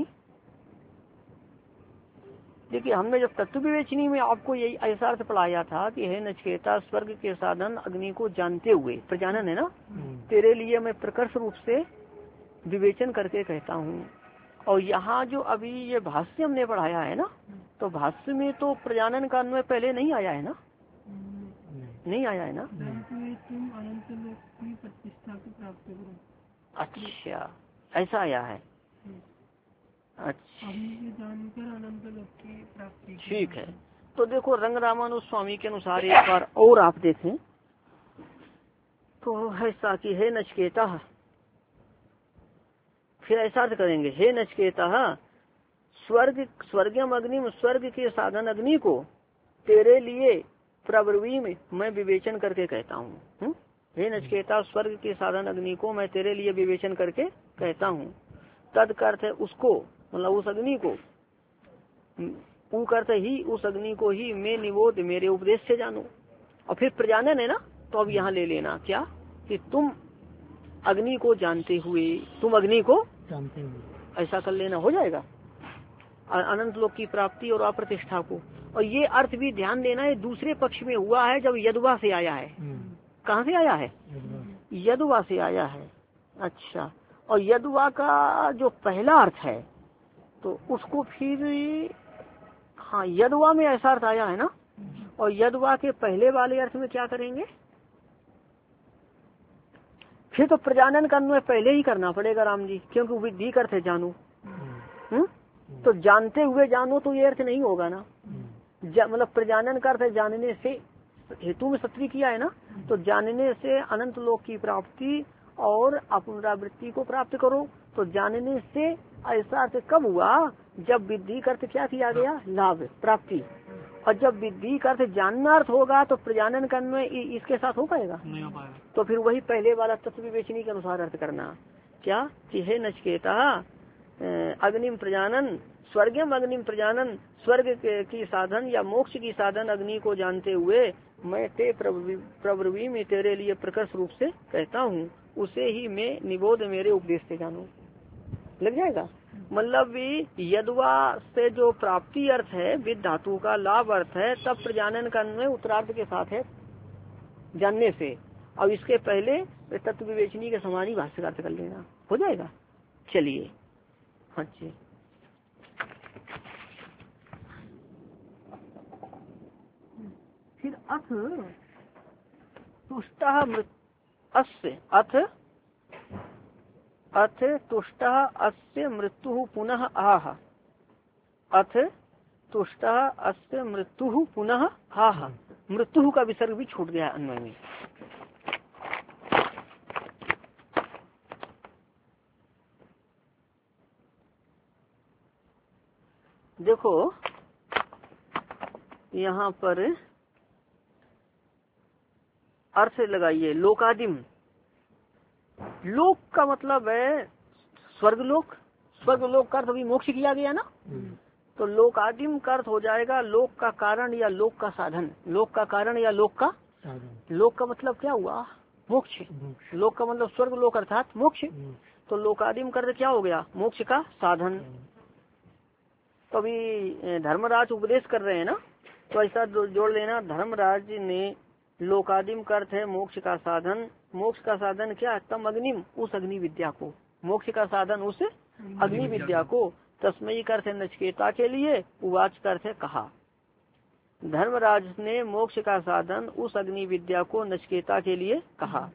देखिए हमने जब तत्व विवेचनी में आपको यही ऐसा अर्थ पढ़ाया था कि हे नचिकेता, स्वर्ग के साधन अग्नि को जानते हुए, प्रजानन है ना, तेरे लिए मैं प्रकर्ष रूप से विवेचन करके कहता हूँ। और यहाँ जो अभी ये भाष्य हमने पढ़ाया है ना, तो भाष्य में तो प्रजानन का अन्वय पहले नहीं आया है ना, नहीं आया है ना। तुम अनंत लोक की प्रतिष्ठा की प्राप्ति करो। अच्छा, ऐसा आया है। अच्छा, जानकर अनंत लोक की प्राप्ति। ठीक है, तो देखो रंग रामानुज स्वामी के अनुसार एक बार और आप देखें तो ऐसा कि हे नचिकेता, फिर ऐसा अर्थ करेंगे, हे नचिकेता स्वर्ग स्वर्गम अग्निम, स्वर्ग के साधन अग्नि को तेरे लिए प्रब्रवी में मैं विवेचन करके कहता हूँ। हे नचिकेता स्वर्ग के साधन अग्नि को मैं तेरे लिए विवेचन करके कहता हूँ। तद अर्थ है उसको, मतलब उस अग्नि को, ऊ करते ही उस अग्नि को ही मैं निबोध मेरे उपदेश से जानू। और फिर प्रजानन है ना, तो अब यहाँ ले लेना क्या कि तुम अग्नि को जानते हुए, तुम अग्नि को जानते हुए, ऐसा कर लेना, हो जाएगा अनंत लोक की प्राप्ति और अप्रतिष्ठा को। और ये अर्थ भी ध्यान देना है दूसरे पक्ष में हुआ है जब यदुवा से आया है। कहाँ से आया है? यदुवा से आया है। अच्छा, और यदुवा का जो पहला अर्थ है तो उसको फिर, हाँ यदुवा में ऐसा अर्थ आया है ना, और यदुवा के पहले वाले अर्थ में क्या करेंगे? फिर तो प्रजानन का अन्वय पहले ही करना पड़ेगा राम जी, क्योंकि विधि का अर्थ है जानू। हम्म, तो जानते हुए जानो तो ये अर्थ नहीं होगा ना, मतलब प्रजानन का अर्थ है जानने से, हेतु में सत्री किया है ना, तो जानने से अनंत लोक की प्राप्ति और अपनरावृत्ति को प्राप्त करो। तो जानने से ऐसा अर्थ कब हुआ? जब विधि का अर्थ क्या किया गया? लाभ प्राप्ति। और जब विधि का अर्थ जानना अर्थ होगा तो प्रजानन का अन्वय इसके साथ हो पाएगा? नहीं हो पाएगा। तो फिर वही पहले वाला तत्व विवेचनी के अनुसार अर्थ करना क्या कि हे नचिकेता अग्निम प्रजानन स्वर्गम अग्निम प्रजानन, स्वर्ग की साधन या मोक्ष की साधन अग्नि को जानते हुए मैं ते प्रब्रवी में तेरे लिए प्रकर्ष रूप से कहता हूँ, उसे ही मैं निबोध मेरे उपदेश से जानू। लग जाएगा? मतलब यदवा से जो प्राप्ति अर्थ है, विद धातु का लाभ अर्थ है, तब प्रजानन का अन्वय उत्तरार्थ के साथ है जानने से। अब इसके पहले तत्व विवेचनी के समान ही भाष्य का अर्थ कर लेना, हो जाएगा। चलिए हाँ जी, फिर अथ तुष्ट अस्य अथ अथ तुष्ट अस्य मृत्यु पुनः आह, अथ तुष्ट अस्य मृत्यु पुनः आह, मृत्यु का विसर्ग भी छूट गया अन्वय में। देखो यहाँ पर अर्थ लगाइए, लोकादिम। लोक का मतलब है स्वर्गलोक, स्वर्गलोक का अर्थ अभी मोक्ष किया गया ना, तो लोकादिम का अर्थ हो जाएगा लोक का कारण या लोक का साधन। लोक का कारण या लोक का साधन। लोक का मतलब क्या हुआ? मोक्ष। लोक का मतलब स्वर्ग लोक अर्थात मोक्ष। तो लोकादिम का अर्थ क्या हो गया? मोक्ष का साधन। तो अभी धर्मराज उपदेश कर रहे हैं ना, तो ऐसा जोड़ लेना, धर्मराज ने लोकादिम का अर्थ है मोक्ष का साधन। मोक्ष का साधन क्या? तम अग्निम, उस अग्नि विद्या को। मोक्ष का साधन उस अग्नि विद्या को। तस्मयी का अर्थ है नचिकेता के लिए, उवाच का अर्थ है कहा। धर्मराज ने मोक्ष का साधन उस अग्नि विद्या को नचिकेता के लिए कहा।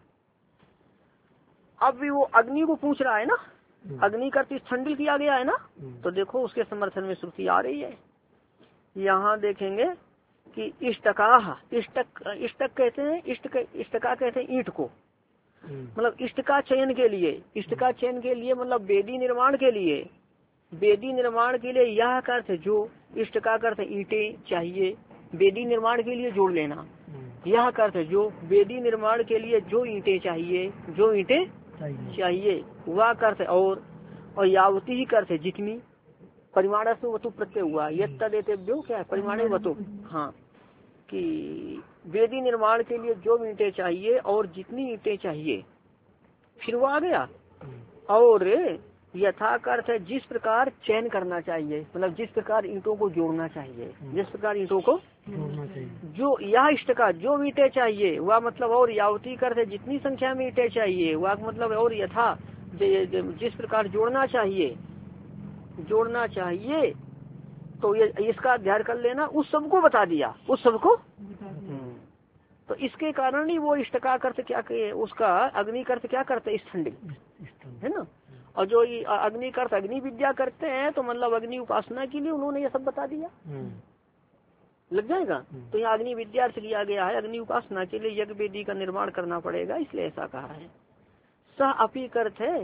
अब भी वो अग्नि को पूछ रहा है ना, अग्नि का अर्थ छंडिल किया गया है ना, तो देखो उसके समर्थन में श्रुति आ रही है। यहाँ देखेंगे कि इष्टका, इष्टक इष्टक कहते हैं, इष्ट इष्टका कहते हैं ईंट को, मतलब इष्ट का चयन के लिए। इष्ट का चयन के लिए मतलब वेदी निर्माण के लिए। वेदी निर्माण के लिए यह का अर्थ जो, इष्ट का अर्थ ईंटें चाहिए वेदी निर्माण के लिए, जोड़ लेना। यह का अर्थ जो वेदी निर्माण के लिए जो ईंटें चाहिए, जो ईंटें चाहिए, वह का अर्थ और और यावती ही का अर्थ जितनी। परिमाण से वतु प्रत्यय हुआ, यद तदेतेभ्यो क्या है? परिमाणे वतु। हाँ, कि वेदी निर्माण के लिए जो ईंटें चाहिए और जितनी ईंटें चाहिए, फिर वो आ गया। और यथा का अर्थ है जिस प्रकार चयन करना चाहिए, मतलब जिस प्रकार ईंटों को जोड़ना चाहिए, जिस प्रकार ईंटों को जोड़ना चाहिए। जो यह इष्ट का जो ईंटें चाहिए वह मतलब, और यावती का अर्थ है जितनी संख्या में ईंटें चाहिए, वह मतलब, और यथा जिस प्रकार जोड़ना चाहिए, जोड़ना चाहिए। तो ये इसका अध्ययन कर लेना, उस सबको बता दिया, उस सबको। तो इसके कारण ही वो इष्टका अर्थ क्या कहे, उसका अग्नि अर्थ क्या करते, स्थंडी है ना। और जो अग्नि अर्थ अग्नि विद्या करते हैं, तो मतलब अग्नि उपासना के लिए उन्होंने ये सब बता दिया। लग जाएगा। तो यहाँ अग्नि विद्या अर्थ किया गया है, अग्नि उपासना के लिए यज्ञ वेदी का निर्माण करना पड़ेगा, इसलिए ऐसा कहा है। स अपी अर्थ है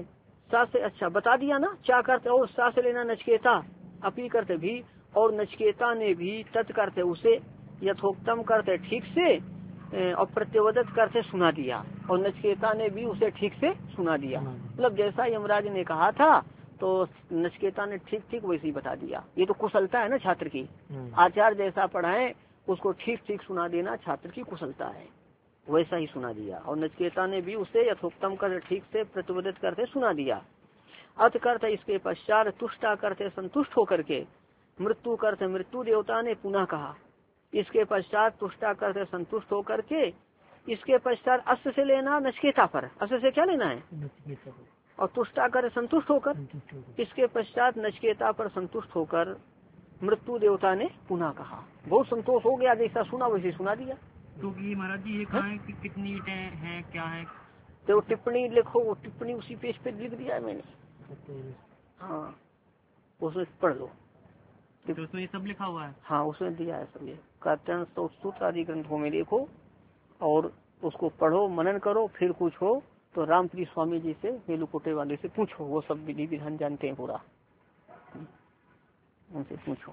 सा से अच्छा बता दिया ना, क्या करते और सा से लेना नचकेता अपी करते भी, और नचकेता ने भी तत् करते उसे यथोक्तम करते ठीक से और प्रत्यवदत करते सुना दिया, और नचकेता ने भी उसे ठीक से सुना दिया। मतलब जैसा यमराज ने कहा था तो नचकेता ने ठीक ठीक वैसे ही बता दिया। ये तो कुशलता है ना छात्र की, आचार्य जैसा पढ़ाए उसको ठीक ठीक सुना देना छात्र की कुशलता है, वैसा ही सुना दिया। और नचकेता ने भी उसे यथोक्तम कर ठीक से प्रतिबद्ध करते सुना दिया। अत करते इसके पश्चात तुष्टा करते संतुष्ट होकर के, मृत्यु करते मृत्यु देवता ने पुनः कहा, इसके पश्चात तुष्टा करते संतुष्ट होकर के, इसके पश्चात अस्य से लेना नचकेता पर, अस्य से क्या लेना है, और तुष्टा कर संतुष्ट होकर, इसके पश्चात नचकेता पर संतुष्ट होकर मृत्यु देवता ने पुनः कहा। बहुत संतोष हो गया, जैसा सुना वैसे सुना दिया। तो ये महाराज जी ये कहा है कि कितनी ईंटें हैं क्या है, तो टिप्पणी लिखो, वो टिप्पणी उसी पेज पे लिख दिया है मैंने, हाँ उसमें पढ़ लो। तो उसमें ये सब लिखा हुआ है, हाँ उसमें दिया है सब, ये कात्यायन सूत्र आदि ग्रंथों में देखो और उसको पढ़ो, मनन करो, फिर कुछ हो तो रामप्री स्वामी जी से, मेलुकोटे वाले से पूछो, वो सब विधि विधान जानते हैं पूरा, उनसे पूछो।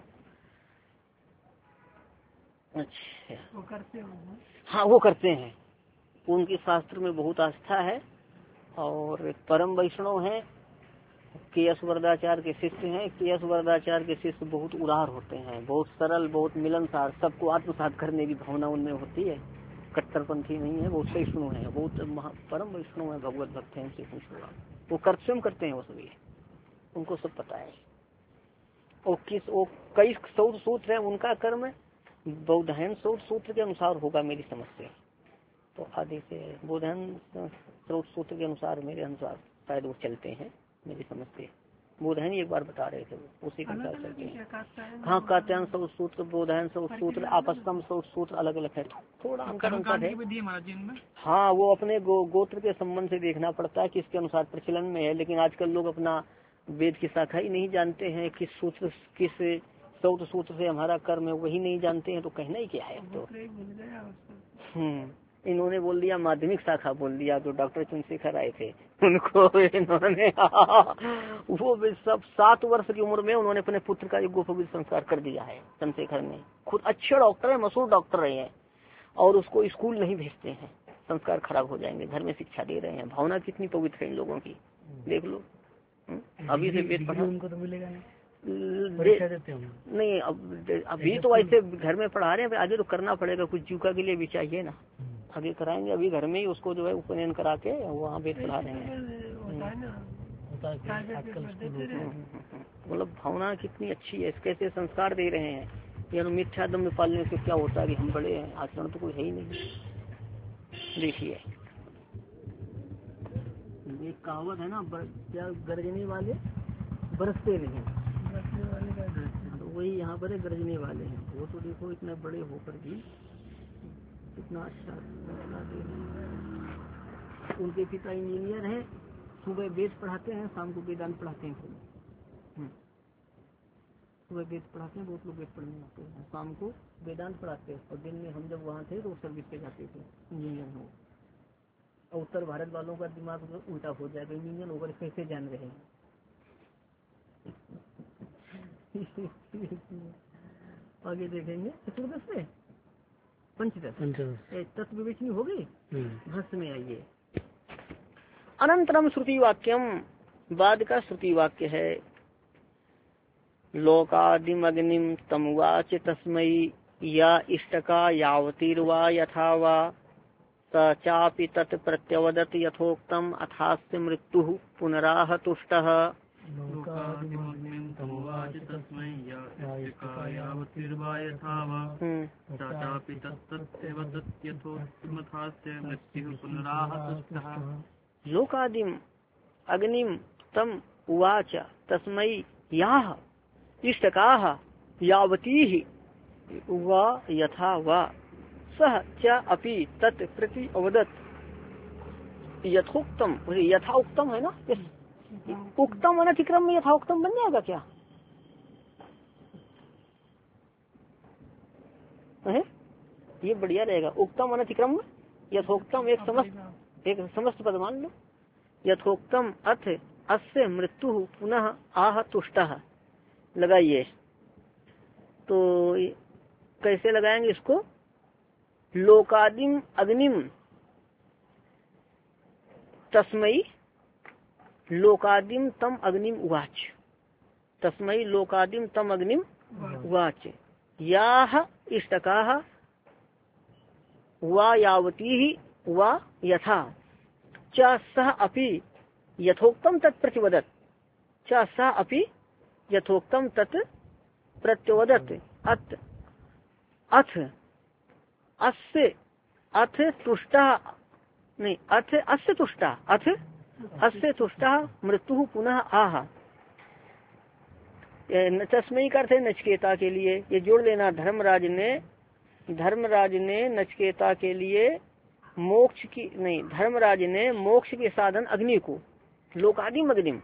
अच्छा वो करते हैं, हाँ वो करते हैं, उनकी शास्त्र में बहुत आस्था है, और परम वैष्णव हैं, केयस वरदाचार्य के शिष्य हैं। केयस वरदाचार्य के शिष्य बहुत उदार होते हैं, बहुत सरल, बहुत मिलनसार, सबको आत्मसात करने की भावना उनमें होती है, कट्टरपंथी नहीं है, बहुत सहिष्णु है, बहुत परम वैष्णव है, भगवत भक्त है, उनसे पूछूंगा। वो कर्तव्य करते हैं वो सभी, उनको सब पता है। और किस वो कई सौद सूत्र है उनका कर्म बौद्धयन सौद सूत्र के अनुसार होगा मेरी समझ से, तो आदि से बौद्धयन सौद सूत्र के अनुसार मेरे अनुसार शायद वो चलते हैं मेरी समझ से। बोधायन एक बार बता रहे थे, उसी के अनुसार चलते हैं। हाँ कात्यायन सौद सूत्र, बोधायन सौद सूत्र, आपस्तम सौद सूत्र अलग अलग है, थोड़ा अंतर अंतर है। हाँ वो अपने गो, गोत्र के संबंध से देखना पड़ता है किसके अनुसार प्रचलन में है, लेकिन आजकल लोग अपना वेद की शाखा ही नहीं जानते हैं, किस सूत्र किस सौद सूत्र से हमारा कर्म है वही नहीं जानते हैं, तो कहना ही क्या है। तो हम्म इन्होंने बोल दिया माध्यमिक शाखा बोल दिया, जो डॉक्टर चंद्रशेखर आए थे उनको इन्होंने वो सब सात वर्ष की उम्र में उन्होंने अपने पुत्र का यज्ञोपवीत संस्कार कर दिया है। चंद्रशेखर ने खुद अच्छे डॉक्टर है, मशहूर डॉक्टर रहे हैं, और उसको स्कूल नहीं भेजते हैं, संस्कार खराब हो जाएंगे, घर में शिक्षा दे रहे हैं। भावना कितनी पवित्र है इन लोगों की, देख लो। अभी से वेद पढ़ा उनको तो मिलेगा नहीं, अब अभी तो ऐसे घर में पढ़ा रहे हैं, आगे तो करना पड़ेगा, कुछ जीविका के लिए भी चाहिए ना, आगे कराएंगे। अभी घर में ही उसको जो है उपनयन करा के वहाँ वेद पढ़ा रहे हैं। मतलब भावना कितनी अच्छी है, कैसे संस्कार दे रहे हैं। यानी मिथ्या दम में पालने से क्या होता है कि हम बड़े हैं, आचरण तो कोई है ही देखिए एक कहावत है ना, क्या गरजने वाले बरसते नहीं, तो वही यहाँ पर गरजने वाले हैं। वो तो देखो इतने बड़े होकर भी कितना अच्छा दे रहे हैं। उनके पिता इंजीनियर हैं, सुबह वेद पढ़ाते हैं, शाम को वेदांत पढ़ाते हैं। सुबह वेद पढ़ाते हैं, बहुत लोग वेद पढ़ने आते हैं, शाम को वेदांत पढ़ाते हैं, और दिन में हम जब वहाँ थे तो सर्विस पे जाते थे इंजीनियर हो। और उत्तर भारत वालों का दिमाग उल्टा हो जाएगा, इंजीनियर होकर कैसे जान रहे हैं। आगे देखेंगे चतुर्दश में पंचदश तत्व विवेचनी हो गई, भ्रष्ट में आइए। अनंतरम श्रुति वाक्यम, बाद का श्रुति वाक्य है, लोकादिम अग्निम तमुवाच तस्मयी या इष्टका यावतीर्वा यथा वा स चापि तत् प्रत्यवदत यथोक्तम अथास्य मृत्यु पुनराह तुष्टः। लोकादिम अग्निम तम उवाच तस्मै याः इष्टकाः यावतीः वा यथा वा सः च अपि तत् प्रति अवदत् यथोक्तम, यथा उक्तम है ना, उक्तम अनतिक्रम में यथा उक्तम बन जाएगा क्या है? ये बढ़िया रहेगा। उक्तम अनतिक्रम यथोक्तम, एक समस्त एक समस्त पद मान लो। यथोक्तम अर्थ अस्य मृत्यु पुनः आह तुष्टः। लगाइए, तो कैसे लगाएंगे इसको? लोकादिम अग्निम तस्मई लोकादिम तम अग्निम उवाच। तस्मई लोकादिम तम अग्निम उवाच। याह इष्टकाः वा यावती ही वा यथा च सह अपि यथोक्तम तत् प्रतिवदत। च सह अपि यथोक्तम तत् प्रत्योदत। अथ अथ अस्य अथ तुष्टा नहीं अथ अस्य तुष्टा अथ अस्य तुष्टा मृत्यु पुनः आह। तस्मई का अर्थ है नचिकेता के लिए, ये जोड़ लेना। धर्मराज ने धर्मराज ने नचिकेता के लिए मोक्ष की नहीं धर्मराज ने मोक्ष के साधन अग्नि को लोकादिम अग्निम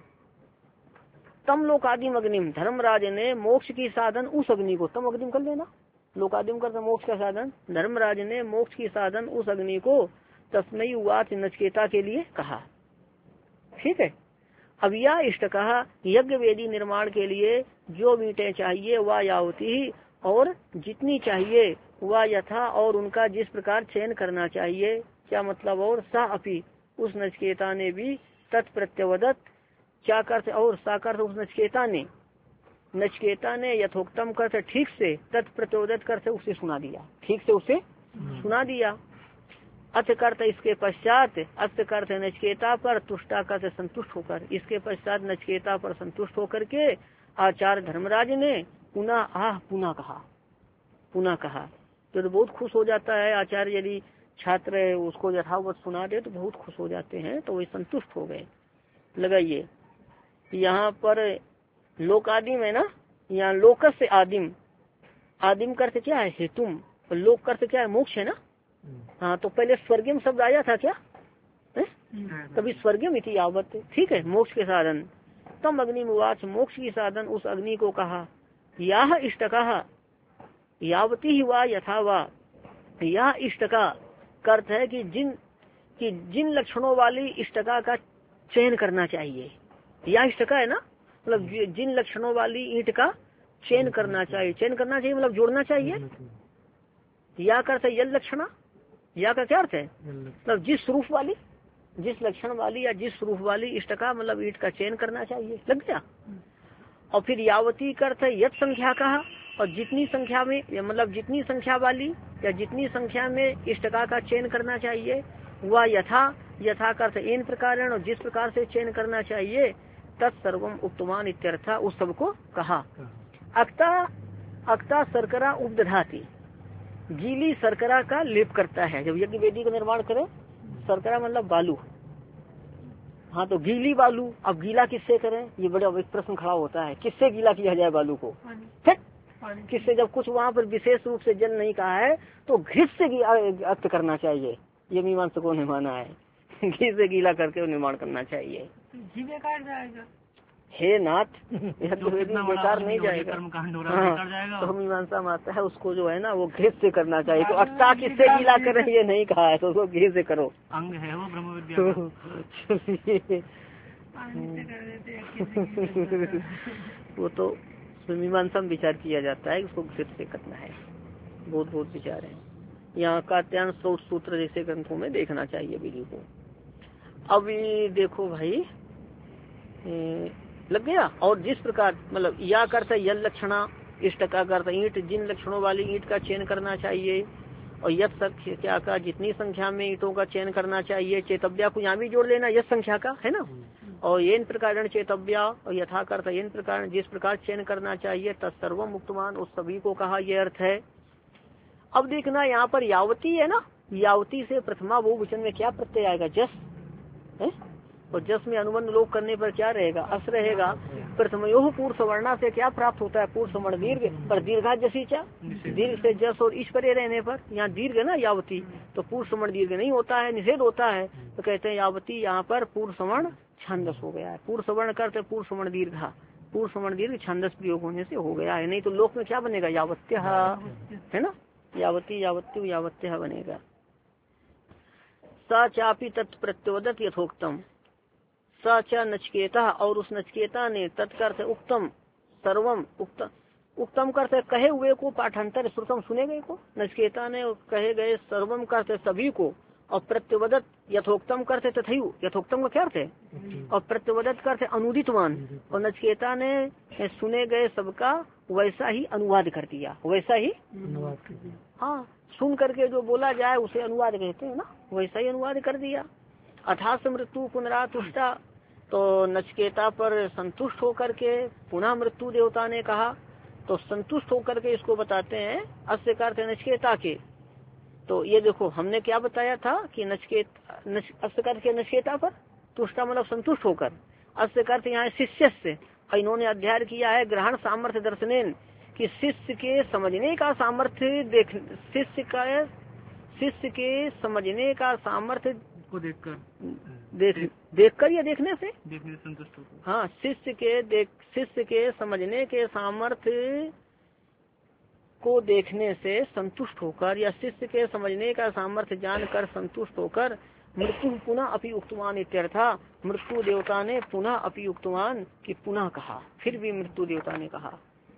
तम लोकादिम अग्निम धर्मराज ने मोक्ष की साधन उस अग्नि को तम अग्निम कर लेना। लोकादिम कर मोक्ष का साधन, धर्मराज ने मोक्ष की साधन उस अग्नि को तस्मई उवाच नचिकेता के लिए कहा। ठीक है। अब या इष्ट कहा यज्ञ वेदी निर्माण के लिए जो ईंटें चाहिए वह यावती और जितनी चाहिए वह यथा और उनका जिस प्रकार चयन करना चाहिए। क्या मतलब? और सा अपि उस नचिकेता ने भी तत्प्रत्यवदत। क्या कर और सा कर उस नचिकेता ने नचिकेता ने यथोक्तम कर ठीक से तत्प्रत्यवदत कर उसे सुना दिया, ठीक से उसे सुना दिया। अथ करते इसके पश्चात अस्त करते नचिकेता पर तुष्टा करते संतुष्ट होकर, इसके पश्चात नचिकेता पर संतुष्ट होकर के आचार्य धर्मराज ने पुनः आह पुनः कहा पुनः कहा तो, तो बहुत खुश हो जाता है आचार्य। यदि छात्र उसको यथावत सुना दे तो बहुत खुश हो जाते हैं, तो वे संतुष्ट हो गए। लगाइए, यहाँ पर लोक आदिम है ना, यहाँ लोकस से आदिम, आदिम करते क्या है? हेतुम। और लोक करते क्या है? मोक्ष है ना। हाँ, तो पहले स्वर्गीय शब्द आया था क्या? तभी स्वर्गीय इति यावत। ठीक है, मोक्ष के साधन। तम अग्नि उवाच मोक्ष की साधन उस अग्नि को कहा। यह इष्टका यावती ही वा यथा वा। यह इष्टका का अर्थ है कि जिन कि जिन लक्षणों वाली इष्टका का चयन करना चाहिए। यह इष्टका है ना, मतलब जिन लक्षणों वाली ईंट का चयन करना चाहिए। चयन करना चाहिए मतलब जोड़ना चाहिए। या का अर्थ है यल लक्षणा। या का क्या अर्थ है? मतलब जिस रूप वाली, जिस लक्षण वाली या जिस रूप वाली इष्टका मतलब ईंट का चयन करना चाहिए। लग गया। और फिर यावती का अर्थ है यत संख्या का, और जितनी संख्या में मतलब जितनी संख्या वाली या जितनी संख्या में इष्टका का चयन करना चाहिए। वह यथा यथा का अर्थ इन प्रकार, और जिस प्रकार से चयन करना चाहिए तत्सर्वम उपतमान इत्यर्था उस सबको कहा। अक्ता अक्ता शर्करा उपदधाती, गीली शर्करा का लेप करता है जब यज्ञ वेदी का निर्माण करे। शर्करा मतलब बालू। हाँ, तो गीली बालू। अब गीला किससे करें? ये बड़ा प्रश्न खड़ा होता है, किससे गीला किया जाए बालू को? किससे? जब कुछ वहाँ पर विशेष रूप से जल नहीं कहा है तो घृत से अक्त करना चाहिए। ये मीमांसकों ने माना है, घी से गीला करके निर्माण करना चाहिए। घी बेकार जाएगा। हे नाथ, यज्ञ वेदी बेकार नहीं जाएगा। हाँ, तो मीमांसा माता है उसको जो है ना वो घृत से करना चाहिए। तो अक्ता किससे गीला करें ये नहीं कहा है, तो उसको घी से करो। अंग है वो ब्रह्म विद्या। वो तो मीमांसा में विचार किया जाता है, उसको घृत से करना है। बहुत बहुत विचार है। यहाँ कात्यायन सूत्र जैसे ग्रंथों में देखना चाहिए विधि को। अब ये देखो भाई, ए, लग गया। और जिस प्रकार मतलब या करता यल लक्षणा, इष्टका करता ईंट, जिन लक्षणों वाली ईंट का चयन करना चाहिए। और यथ संख्या का जितनी संख्या में ईंटों का चयन करना चाहिए। चेतव्या को यहाँ भी जोड़ लेना, यथ संख्या का है ना। और ये प्रकार चेतव्या और यथा करता इन प्रकार जिस प्रकार चयन करना चाहिए तत्सर्वम मुक्तमान उस सभी को कहा। यह अर्थ है। अब देखना यहाँ पर यावती है ना, यावती से प्रथमा बहुवचन में क्या प्रत्यय आएगा? जस है। और जस में अनुबंध लोप करने पर क्या रहेगा? अस रहेगा। प्रथमयोह पूर्व सवर्णा से क्या प्राप्त होता है? पूर्व सवर्ण दीर्घ। पर दीर्घा जसी चा, दीर्घ से जस और इस परे रहने पर यहाँ दीर्घ है ना यावती, तो पूर्व सवर्ण दीर्घ नहीं होता है, निषेध होता है। तो कहते हैं यावती यहाँ पर पूर्व सवर्ण छांदस हो गया है। पूर्व सवर्ण करते पूर्व सवर्ण दीर्घा, पूर्व सवर्ण दीर्घ छांदस प्रयोग होने से हो गया है। नहीं तो लोक में क्या बनेगा? यावत्य है ना, यावती यावत्य यावत्य बनेगा। सा चापी तत्प्रत्योदत यथोक्तम, स च नचकेता, और उस नचकेता ने तत्कर्थ उत्तम सर्वम उक्त उत्तम करते कहे हुए को पाठांतर श्रुतम सुने गए को, नचकेता ने कहे गए सर्वम करते सभी को, और प्रत्यवदत यथोक्तम करते तथयु, यथोक्तम का क्या अर्थ है, और प्रत्यवदत करते अनुदितवान, और नचकेता ने सुने गए सबका वैसा ही अनुवाद कर दिया, वैसा ही अनुवाद कर दिया। हाँ, सुन करके जो बोला जाए उसे अनुवाद कहते हैं ना, वैसा ही अनुवाद कर दिया। अथास मृत्यु पुनरातुष्टा, तो नचकेता पर संतुष्ट होकर के पुनः मृत्यु देवता ने कहा, तो संतुष्ट होकर के इसको बताते हैं अस्य का अर्थ नचकेता के। तो ये देखो हमने क्या बताया था कि नचकेत नच, अस्य का अर्थ नचकेता पर तुष्टा मतलब संतुष्ट होकर, अस्य का अर्थ यहाँ शिष्य से, इन्होंने अध्ययन किया है ग्रहण सामर्थ्य दर्शनेन, कि शिष्य के समझने का सामर्थ्य देख शिष्य का शिष्य के समझने का सामर्थ्य को देखकर देख देखकर या देखने से देखने से संतुष्ट होकर, हाँ शिष्य के देख शिष्य के समझने के सामर्थ्य को देखने से संतुष्ट होकर, या शिष्य के समझने का सामर्थ्य जानकर संतुष्ट होकर, मृत्यु पुनः अपि उक्तवान इत्यर्था, मृत्यु देवता ने पुनः अपि उक्तवान कि पुनः कहा, फिर भी मृत्यु देवता ने कहा।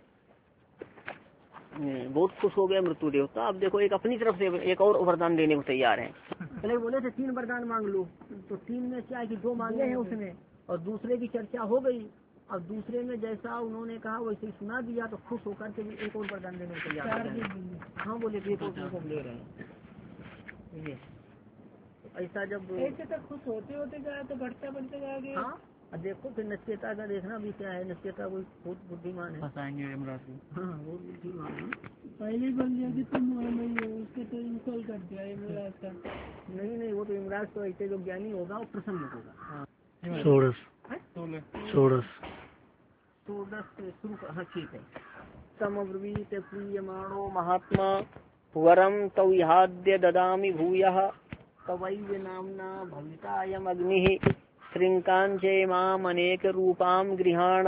बहुत खुश हो गया मृत्यु देवता। अब देखो एक अपनी तरफ से एक और वरदान देने को तैयार है। पहले बोले थे तीन वरदान मांग लो, तो तीन में क्या है कि दो मांगे हैं उसने, और दूसरे की चर्चा हो गई। अब दूसरे में जैसा उन्होंने कहा वैसे सुना दिया, तो खुश होकर के भी एक और वरदान देने को तैयार है। हाँ बोले एक और ले रहे हैं। ये ऐसा जब ऐसे तो खुश होते होते गया तो बढ़ता बढ़ता जाएगा। हाँ देखो फिर नचकेता का देखना भी क्या है, नचकेता कोई बहुत बुद्धिमान है। फंसाएंगे यमराज को। हाँ बहुत बुद्धिमान है। पहले बोल दिया कि तुम नहीं हो, उसके तो इंसॉल कर दिया यमराज का। नहीं नहीं वो तो यमराज तो ऐसे जो ज्ञानी होगा वो प्रसन्न होगा। षोडश षोडश षोडश से शुरू कर। हाँ ठीक है। समब्रवीत प्रीयमाणो महात्मा वरम तौहाद्य ददामि भूयः तवैव नाम्ना भवितायम अग्निः श्रृंकांचे माम अनेक रूपाम गृहाण।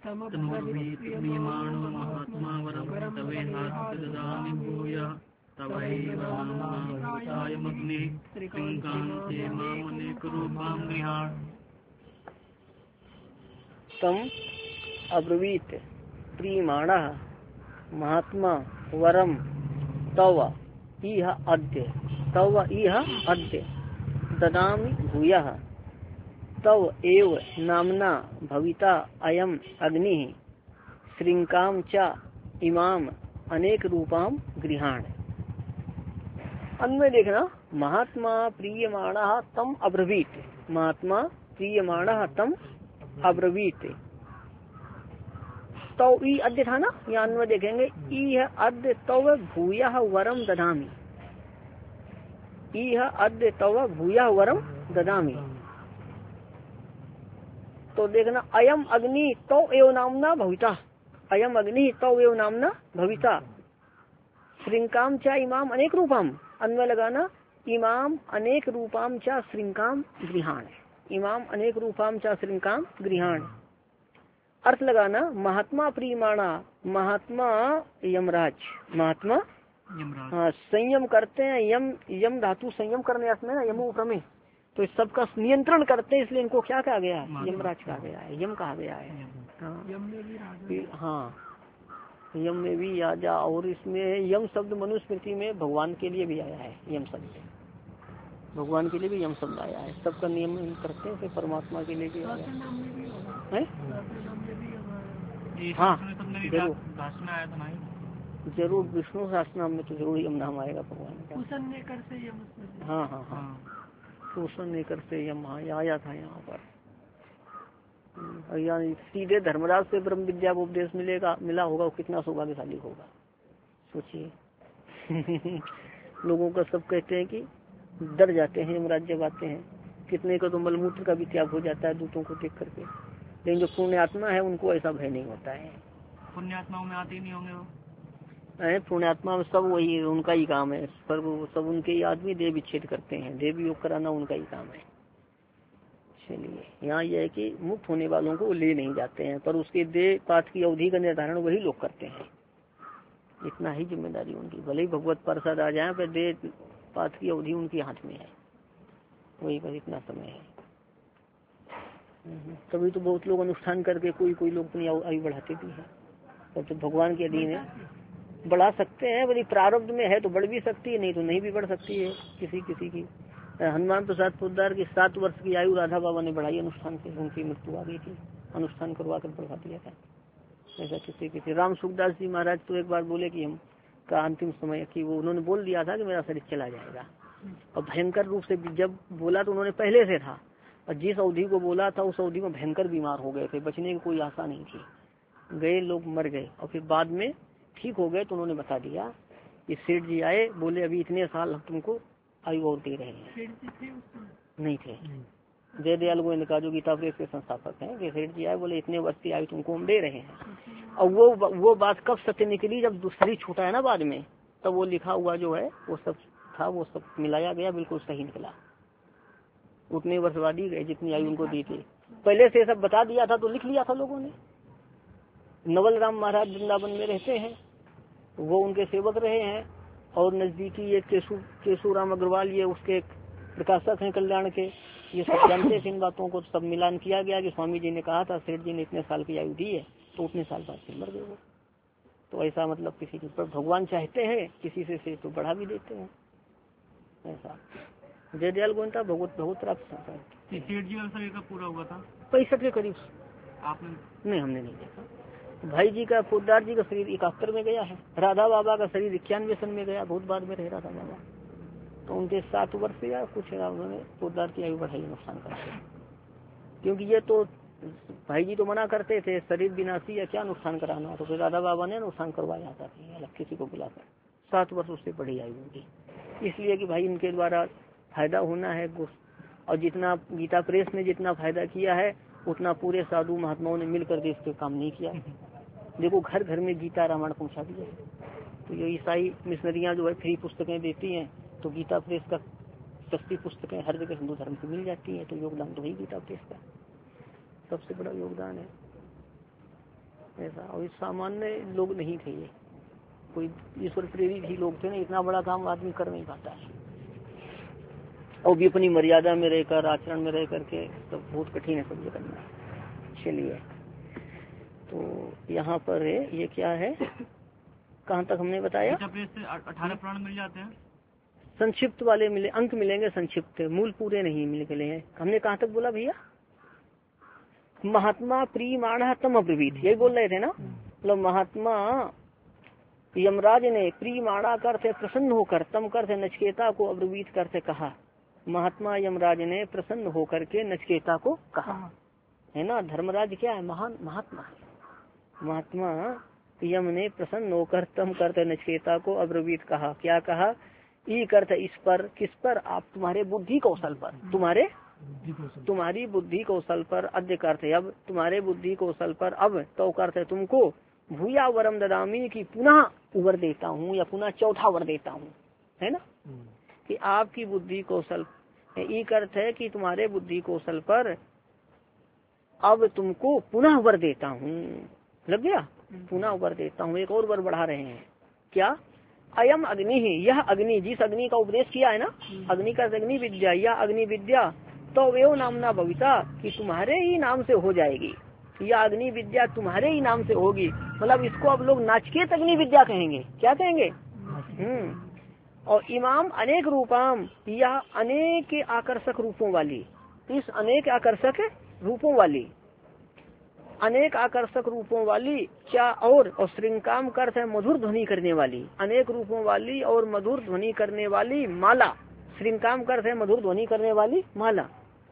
तम अब्रवीत प्रीयमाणः महात्मा वरम तव इह अद्य तव इह अद्य ददामि भूयः तव एव नामना भविता अयम अग्नि श्रृंकाम च इमाम अनेक रूपाम गृहाण। अन्वय देखना, महात्मा प्रीयमाणः तम अब्रवीत, महात्मा प्रीयमाणः तम अब्रवीत। तो ई अद्य था ना, यहाँ अन्वय देखेंगे इह अद्य तव भूयः वरम ददामि, इह अद्य तव भूयः वरम ददामि। तो देखना अयम अग्नि तो एव नामना भविता, अयम अग्नि तो एव नामना भविता श्रृंकाम चा इमाम अनेक रूपम। अन्वय लगाना इमाम अनेक रूपाम चा श्रृंकाम गृहाण, इमाम अनेक रूपाम चा श्रृंकाम गृहाण। अर्थ लगाना महात्मा प्रीयमाणा, महात्मा यमराज, महात्मा यमराज हाँ संयम करते हैं। यम यम धातु संयम करने अर्थ में ना, यमो प्रमे, तो इस सबका नियंत्रण करते हैं, इसलिए इनको क्या कहा गया है, यमराज कहा गया है, यम कहा गया है। हाँ यम में भी राजा। हाँ यम में भी राजा, और इसमें यम शब्द मनुस्मृति में भगवान के लिए भी आया है। यम शब्द भगवान के लिए भी यम शब्द आया है। सबका नियम करते हैं, फिर परमात्मा के लिए भी आया है। हाँ जरूर जरूर विष्णु सहस्रनाम में तो जरूर यम नाम आएगा भगवान का। हाँ हाँ हाँ शोषण नेकर से यम आया था यहाँ पर। यहाँ सीधे धर्मराज से ब्रह्म विद्या को उपदेश मिलेगा, मिला होगा, वो कितना सौभाग्यशाली होगा सोचिए। लोगों का सब कहते हैं कि डर जाते हैं यमराज जब आते हैं, कितने को तो मलमूत्र का भी त्याग हो जाता है दूतों को देख करके, लेकिन जो पुण्य आत्मा है उनको ऐसा भय नहीं होता है। पुण्य आत्माओं में आते ही नहीं होंगे वो, पुण्यात्मा में सब वही उनका ही काम है, पर वो सब उनके ही आदमी देह विच्छेद करते हैं, देह योग कराना उनका ही काम है। चलिए यहाँ यह है कि मुक्त होने वालों को ले नहीं जाते हैं, पर उसके देह पाठ की अवधि का निर्धारण वही लोग करते हैं, इतना ही जिम्मेदारी उनकी। भले ही भगवत प्रसाद आ जाए पर देह पाठ की अवधि उनके हाथ में है, वही बस इतना समय है। तभी तो बहुत लोग अनुष्ठान करके कोई कोई लोग अपनी आयु बढ़ाते भी हैं। तब तो भगवान के अधीन है, बढ़ा सकते हैं, बड़ी प्रारब्ध में है तो बढ़ भी सकती है, नहीं तो नहीं भी बढ़ सकती है किसी किसी की। हनुमान प्रसाद पोद्दार की सात वर्ष की आयु राधा बाबा ने बढ़ाई अनुष्ठान से, उनकी मृत्यु आ गई थी, अनुष्ठान करवा कर बढ़ा दिया था। ऐसा किसी किसी राम सुखदास जी महाराज तो एक बार बोले कि हम का अंतिम समय कि वो उन्होंने बोल दिया था कि मेरा शरीर चला जाएगा, और भयंकर रूप से जब बोला तो उन्होंने पहले से था, और जिस अवधि को बोला था उस अवधि में भयंकर बीमार हो गए थे, बचने की कोई आशा नहीं थी, गए लोग मर गए, और फिर बाद में ठीक हो गए तो उन्होंने बता दिया कि सेठ जी आए, बोले अभी इतने साल हम तुमको आयु और दे रहे हैं। नहीं थे, जयदयाल गोविंद जो गीता प्रेस के संस्थापक हैं, कि सेठ जी आए बोले इतने वर्ष की आयु तुमको हम दे रहे हैं। और वो वो बात कब सत्य निकली, जब दूसरी छूटा है ना बाद में, तब वो लिखा हुआ जो है वो सब था, वो सब मिलाया गया, बिल्कुल सही निकला। उतने वर्ष बाद ही गए जितनी आयु उनको दी थी, पहले से सब बता दिया था तो लिख लिया था लोगों ने। नवल राम महाराज वृंदावन में रहते हैं, वो उनके सेवक रहे हैं, और नजदीकी ये केशु केशु राम अग्रवाल ये उसके प्रकाशक हैं कल्याण के, ये सब जानते थे इन बातों को। सब मिलान किया गया कि स्वामी जी ने कहा था सेठ जी ने इतने साल की आयु दी है, तो उतने साल बाद फिर मर गए वो। तो ऐसा मतलब किसी के पर भगवान चाहते हैं किसी से, से तो बढ़ा भी देते हैं ऐसा। जयदयाल गोविंदा बहुत बहुत रात पूरा हुआ था पैंसठ के करीब। आपने नहीं, हमने नहीं देखा। भाई जी का पोद्दार जी का शरीर इकहत्तर में गया है, राधा बाबा का शरीर इक्यानवे सन में गया, बहुत बाद में रहे राधा बाबा, तो उनके सात वर्ष या कुछ उन्होंने पोद्दार की आयु बढ़ाई नुकसान करके, क्योंकि ये तो भाई जी तो मना करते थे शरीर विनाशी या क्या नुकसान कराना, तो फिर राधा बाबा ने नुकसान करवाया था अलग किसी को बुलाकर, सात वर्ष उससे बड़ी आयु होगी, इसलिए कि भाई इनके द्वारा फायदा होना है। और जितना गीता प्रेस ने जितना फायदा किया है उतना पूरे साधु महात्माओं ने मिलकर देश पे काम नहीं किया। देखो घर घर में गीता रामायण पहुंचा दिया, तो ये ईसाई मिशनरियां जो है फ्री पुस्तकें देती हैं, तो गीता प्रेस का सस्ती पुस्तकें हर जगह हिंदू धर्म की मिल जाती हैं, तो योगदान तो वही गीता प्रेस का सबसे बड़ा योगदान है ऐसा। और इस सामान्य लोग नहीं थे, ये कोई ईश्वर प्रेरित ही लोग थे ना, इतना बड़ा काम आदमी कर नहीं पाता है, और भी अपनी मर्यादा में रहकर आचरण में रह करके तो बहुत कठिन है सब ये करना। चलिए तो यहाँ पर है ये क्या है, कहाँ तक हमने बताया, अठारह प्राण मिल जाते हैं, संक्षिप्त वाले मिले, अंक मिलेंगे संक्षिप्त, मूल पूरे नहीं मिले हैं। हमने कहाँ तक बोला भैया, महात्मा प्रियमाण तम अब्रवीत, यही बोल रहे थे ना, मतलब महात्मा यमराज ने प्रियमाणा करते प्रसन्न होकर, तम करते नचिकेता को अब्रवीत करते कहा, महात्मा यमराज ने प्रसन्न होकर के नचिकेता को कहा, है ना। धर्मराज क्या है, महान महात्मा है, महात्मा यम ने प्रसन्न होकर तम करते नचिकेता को अब्रवीत कहा, क्या कहा, ई करते इस पर, किस पर, आप तुम्हारे बुद्धि कौशल पर, तुम्हारे तुम्हारी बुद्धि कौशल पर, अद्य करते अब, तुम्हारे बुद्धि कौशल पर, अब तो करते तुमको, भूया वरम ददामी की पुनः वर देता हूँ, या पुनः चौथा वर देता हूँ, है ना, कि आपकी बुद्धि कौशल, ई अर्थ है कि तुम्हारे बुद्धि कौशल पर अब तुमको पुनः वर देता हूँ, लग गया, पुनः वर देता हूँ, एक और वर बढ़ा रहे हैं, क्या, अयम अग्नि ही, यह अग्नि, जिस अग्नि का उपदेश किया है ना, अग्नि का अग्नि विद्या, या अग्नि विद्या तो वेव नामना भविता, कि तुम्हारे ही नाम से हो जाएगी, या अग्नि विद्या तुम्हारे ही नाम से होगी, मतलब इसको अब लोग नाचकेत अग्नि विद्या कहेंगे, क्या कहेंगे, हम्म और इमाम अनेक रूपाम, या अनेक आकर्षक रूपों वाली, इस अनेक आकर्षक रूपों वाली, अनेक आकर्षक रूपों वाली, क्या और और श्रृंगाम करते है मधुर ध्वनि करने वाली, अनेक रूपों वाली और मधुर ध्वनि करने वाली माला, श्रृंगाम करते है मधुर ध्वनि करने वाली माला,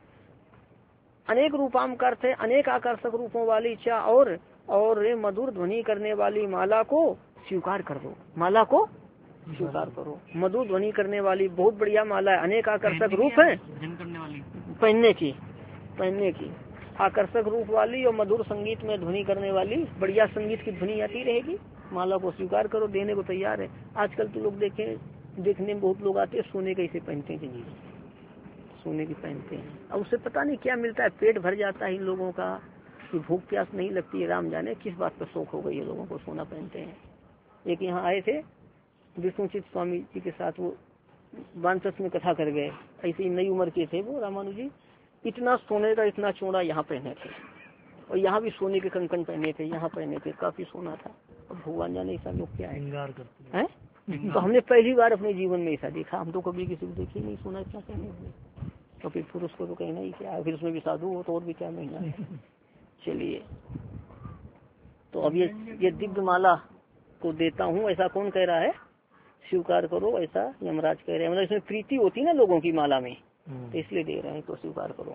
अनेक रूपाम करते अनेक आकर्षक रूपों वाली, क्या और और मधुर ध्वनि करने वाली माला को स्वीकार कर दो, माला को स्वीकार करो, मधुर ध्वनि करने वाली बहुत बढ़िया माला है, अनेक आकर्षक रूप है, पहनने की पहनने की आकर्षक रूप वाली और मधुर संगीत में ध्वनि करने वाली, बढ़िया संगीत की ध्वनि आती रहेगी, माला को स्वीकार करो, देने को तैयार है। आजकल तो लोग देखें, देखने में बहुत लोग आते हैं सोने के इसे पहनते हैं, जी सोने की पहनते हैं, अब उससे पता नहीं क्या मिलता है, पेट भर जाता है इन लोगों का, कि भूख प्यास नहीं लगती है, राम जाने किस बात पर शौक हो गई है लोगों को, सोना पहनते हैं। एक यहाँ आए थे विष्णुचित स्वामी जी के साथ, वो वानप्रस्थ में कथा कर गए, ऐसी नई उम्र के थे वो रामानुजी, इतना सोने का इतना चूड़ा यहाँ पहने थे, और यहाँ भी सोने के कंकन पहने थे, यहाँ पहने थे, काफी सोना था। अब भगवान जाने ऐसा लोग क्या है, है? तो हमने पहली बार अपने जीवन में ऐसा देखा, हम तो कभी किसी को देखे नहीं, सोना इतना पहने हुए, तो फिर पुरुष को तो कहना ही क्या है, फिर उसमें भी साधु हो तो और भी क्या महीना है। चलिए, तो अब ये ये दिव्य माला को देता हूँ, ऐसा कौन कह रहा है, स्वीकार करो, ऐसा यमराज कह रहे हैं। मतलब इसमें प्रीति होती ना लोगों की माला में, तो इसलिए दे रहे हैं, तो स्वीकार करो।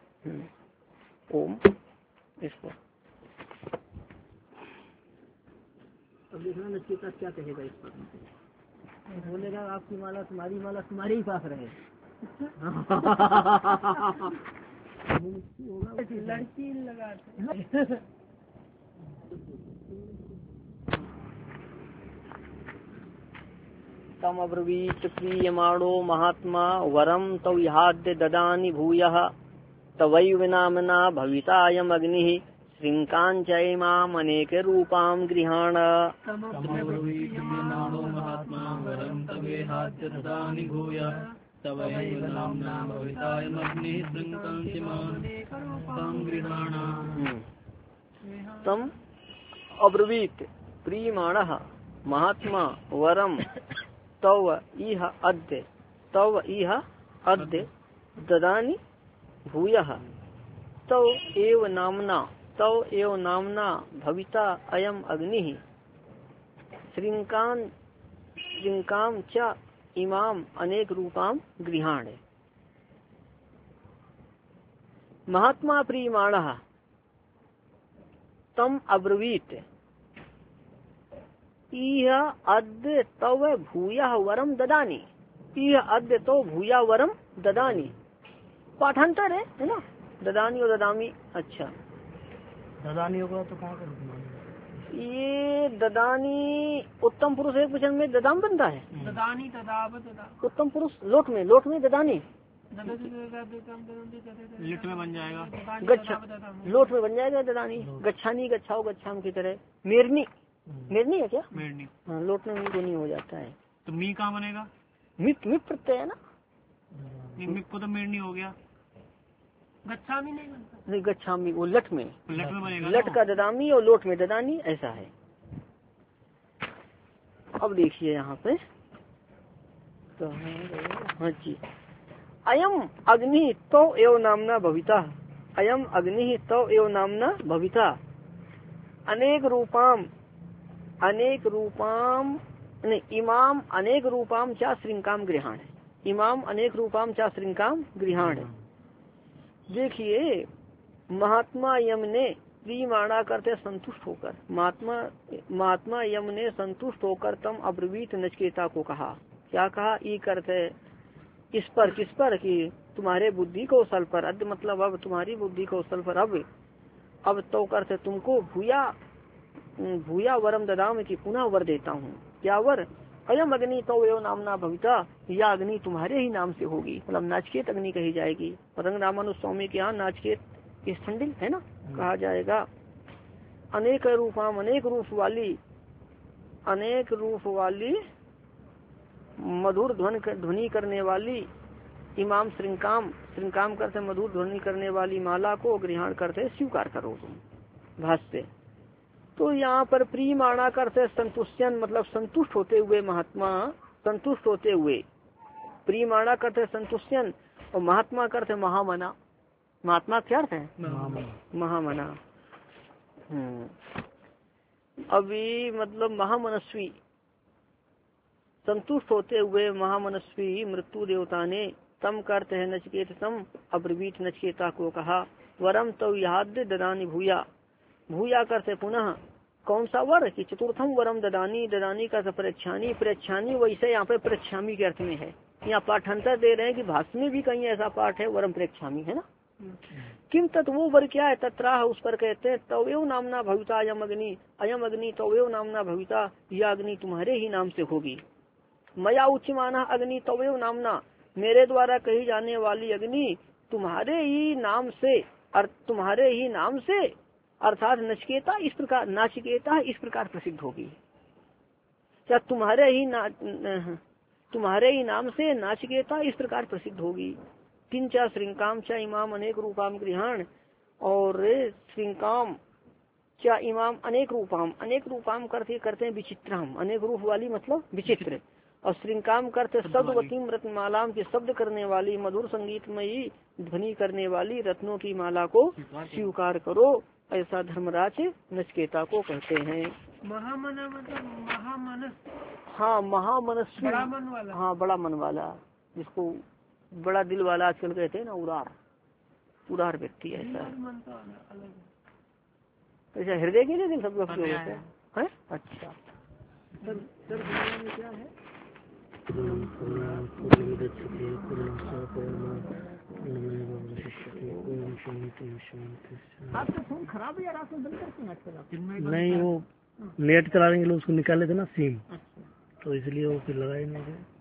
ओम इसको अब देखना नचिकेता क्या कहेगा इस पर। बोलेगा आपकी माला, तुम्हारी माला तुम्हारे ही पास रहे। लड़की लगाते तम अब्रवीत प्रीयमाणो महात्मा वरम तव याद्य ददानि भूयः तवैव नामना भवितायम अग्निः श्रृंकांचैमाम अनेक रूपाम गृहाण। तम अब्रवीत प्रीयमाणः महात्मा वरम तव इह अद्य तव इह अद्य ददानि भूयः तव एव नामना तव एव नामना भविता अयम अग्निः श्रृंकान श्रृंकाम च इमाम अनेक रूपाम गृहाण। महात्मा प्रीयमाणः तम अब्रवीत इह अद्य तव भूयः वरम ददानि, इह अद्य तो भूया वरम ददानि, पाठांतर है, है ना, ददानी और ददामी। अच्छा, ददानी होगा तो कहाँ पर, ये ददानी उत्तम पुरुष एक वचन में ददाम बनता है, ददानी ददाव ददा उत्तम पुरुष लोट में, लोट में ददानी लिट में बन जाएगा, गच्छा लोट में बन जाएगा ददानी, गच्छानी गच्छाओ गच्छाम की तरह। मेरनी, मेरनी है क्या, मेरनी, हाँ, लोट में तो नहीं हो जाता है, तो मी कहाँ बनेगा, मित मित प्रत्यय है ना, मित को तो मेरनी हो गया, गच्छामी नहीं बनता, नहीं गच्छामी वो लट में, लट में बनेगा, लट का ददामी और लोट में ददानी, ऐसा है। अब देखिए यहाँ पे तो हाँ जी, अयम अग्नि तो एव नामना भविता, अयम अग्नि तो एव नामना भविता अनेक रूपाम अनेक रूपाम नहीं इमाम अनेक रूपाम चा श्रृंकाम गृहाण, इमाम अनेक रूपाम चा श्रृंकाम गृहाण। देखिए, महात्मा यम ने प्रीमाणा करते संतुष्ट होकर, महात्मा महात्मा यम ने संतुष्ट होकर तम अब्रवीत नचिकेता को कहा, क्या कहा, ई करते इस पर, किस पर, कि तुम्हारे बुद्धि कौशल पर, अद्य मतलब अब तुम्हारी बुद्धि कौशल पर, अब अब तो करते तुमको भूया भूया वरम ददाम की पुनः वर देता हूँ। क्या वर, अयम अग्नि तो एव नामना भविता, यह अग्नि तुम्हारे ही नाम से होगी, मतलब नाचकेत अग्नि कही जाएगी। रंग रामानु स्वामी के यहाँ नाचकेत स्थंडिल है ना, कहा जाएगा। अनेक रूपाम अनेक रूप वाली, अनेक रूप वाली मधुर ध्वन ध्वनि करने वाली, इमाम श्रृंकाम श्रृंकाम करते मधुर ध्वनि करने वाली माला को ग्रहण करते स्वीकार करो तुम। भाष्य, तो यहाँ पर प्रीमाणा करते संतुष्टन मतलब संतुष्ट होते हुए, महात्मा संतुष्ट होते हुए, प्रीमाणा करते संतुष्टन और महात्मा करते महामना। महात्मा क्या अर्थ है, महामना। हम्म अभी मतलब महामनस्वी, संतुष्ट होते हुए महामनस्वी मृत्यु देवता ने तम करते है नचिकेत तम अब्रवीत नचिकेता को कहा, वरम तो याद ददानी भूया, भूया करते पुनः कौन सा वर की, चतुर्थम वरम ददानी, ददानी का परीक्षानी, परीक्षानी वैसे यहाँ पे परीक्षामी के अर्थ में है। यहाँ पाठांतर दे रहे हैं कि भाष्य में भी कहीं ऐसा पाठ है वरम परीक्षामी, है ना। किम तत् वो वर क्या है, तत्राह उस पर कहते हैं, तवेव नामना भविता अयम अग्नि, अयम अग्नि तवेव नामना भविता, यह अग्नि तुम्हारे ही नाम से होगी। मया उच्यमाना अग्नि तवेव नामना, मेरे द्वारा कही जाने वाली अग्नि तुम्हारे ही नाम से, तुम्हारे ही नाम से अर्थात नचिकेता इस प्रकार, नाचिकेता इस प्रकार प्रसिद्ध होगी। क्या तुम्हारे ही ना, तुम्हारे ही नाम से नाचिकेता इस प्रकार प्रसिद्ध होगी। किंचा श्रृंकाम चा इमाम अनेक रूपाम गृहाण, और श्रृंकाम चा इमाम अनेक रूपाम, अनेक रूपाम करते करते हैं विचित्राम, अनेक रूप वाली मतलब विचित्र, और श्रृंकाम करते शब्दवतीम रत्नमालाम के शब्द करने वाली मधुर संगीतमयी ध्वनि करने वाली रत्नों की माला को स्वीकार करो, ऐसा धर्मराज नचिकेता को कहते हैं। महामन मतलब महामनस, हाँ महामनस्वी, बड़ा मन वाला, हाँ बड़ा मन वाला, जिसको बड़ा दिल वाला आजकल कहते हैं ना, उदार उदार व्यक्ति ऐसा है। मन तो अलग है। ऐसा हृदय के लिए दिल सब होता है, है? अच्छा सर सर दुनिया में क्या है? आपका फोन खराब है या रात में बंद करते हैं आजकल? नहीं, वो नेट चलाने के लिए उसको निकाले थे ना सिम, तो इसलिए वो फिर लगाए नहीं गए।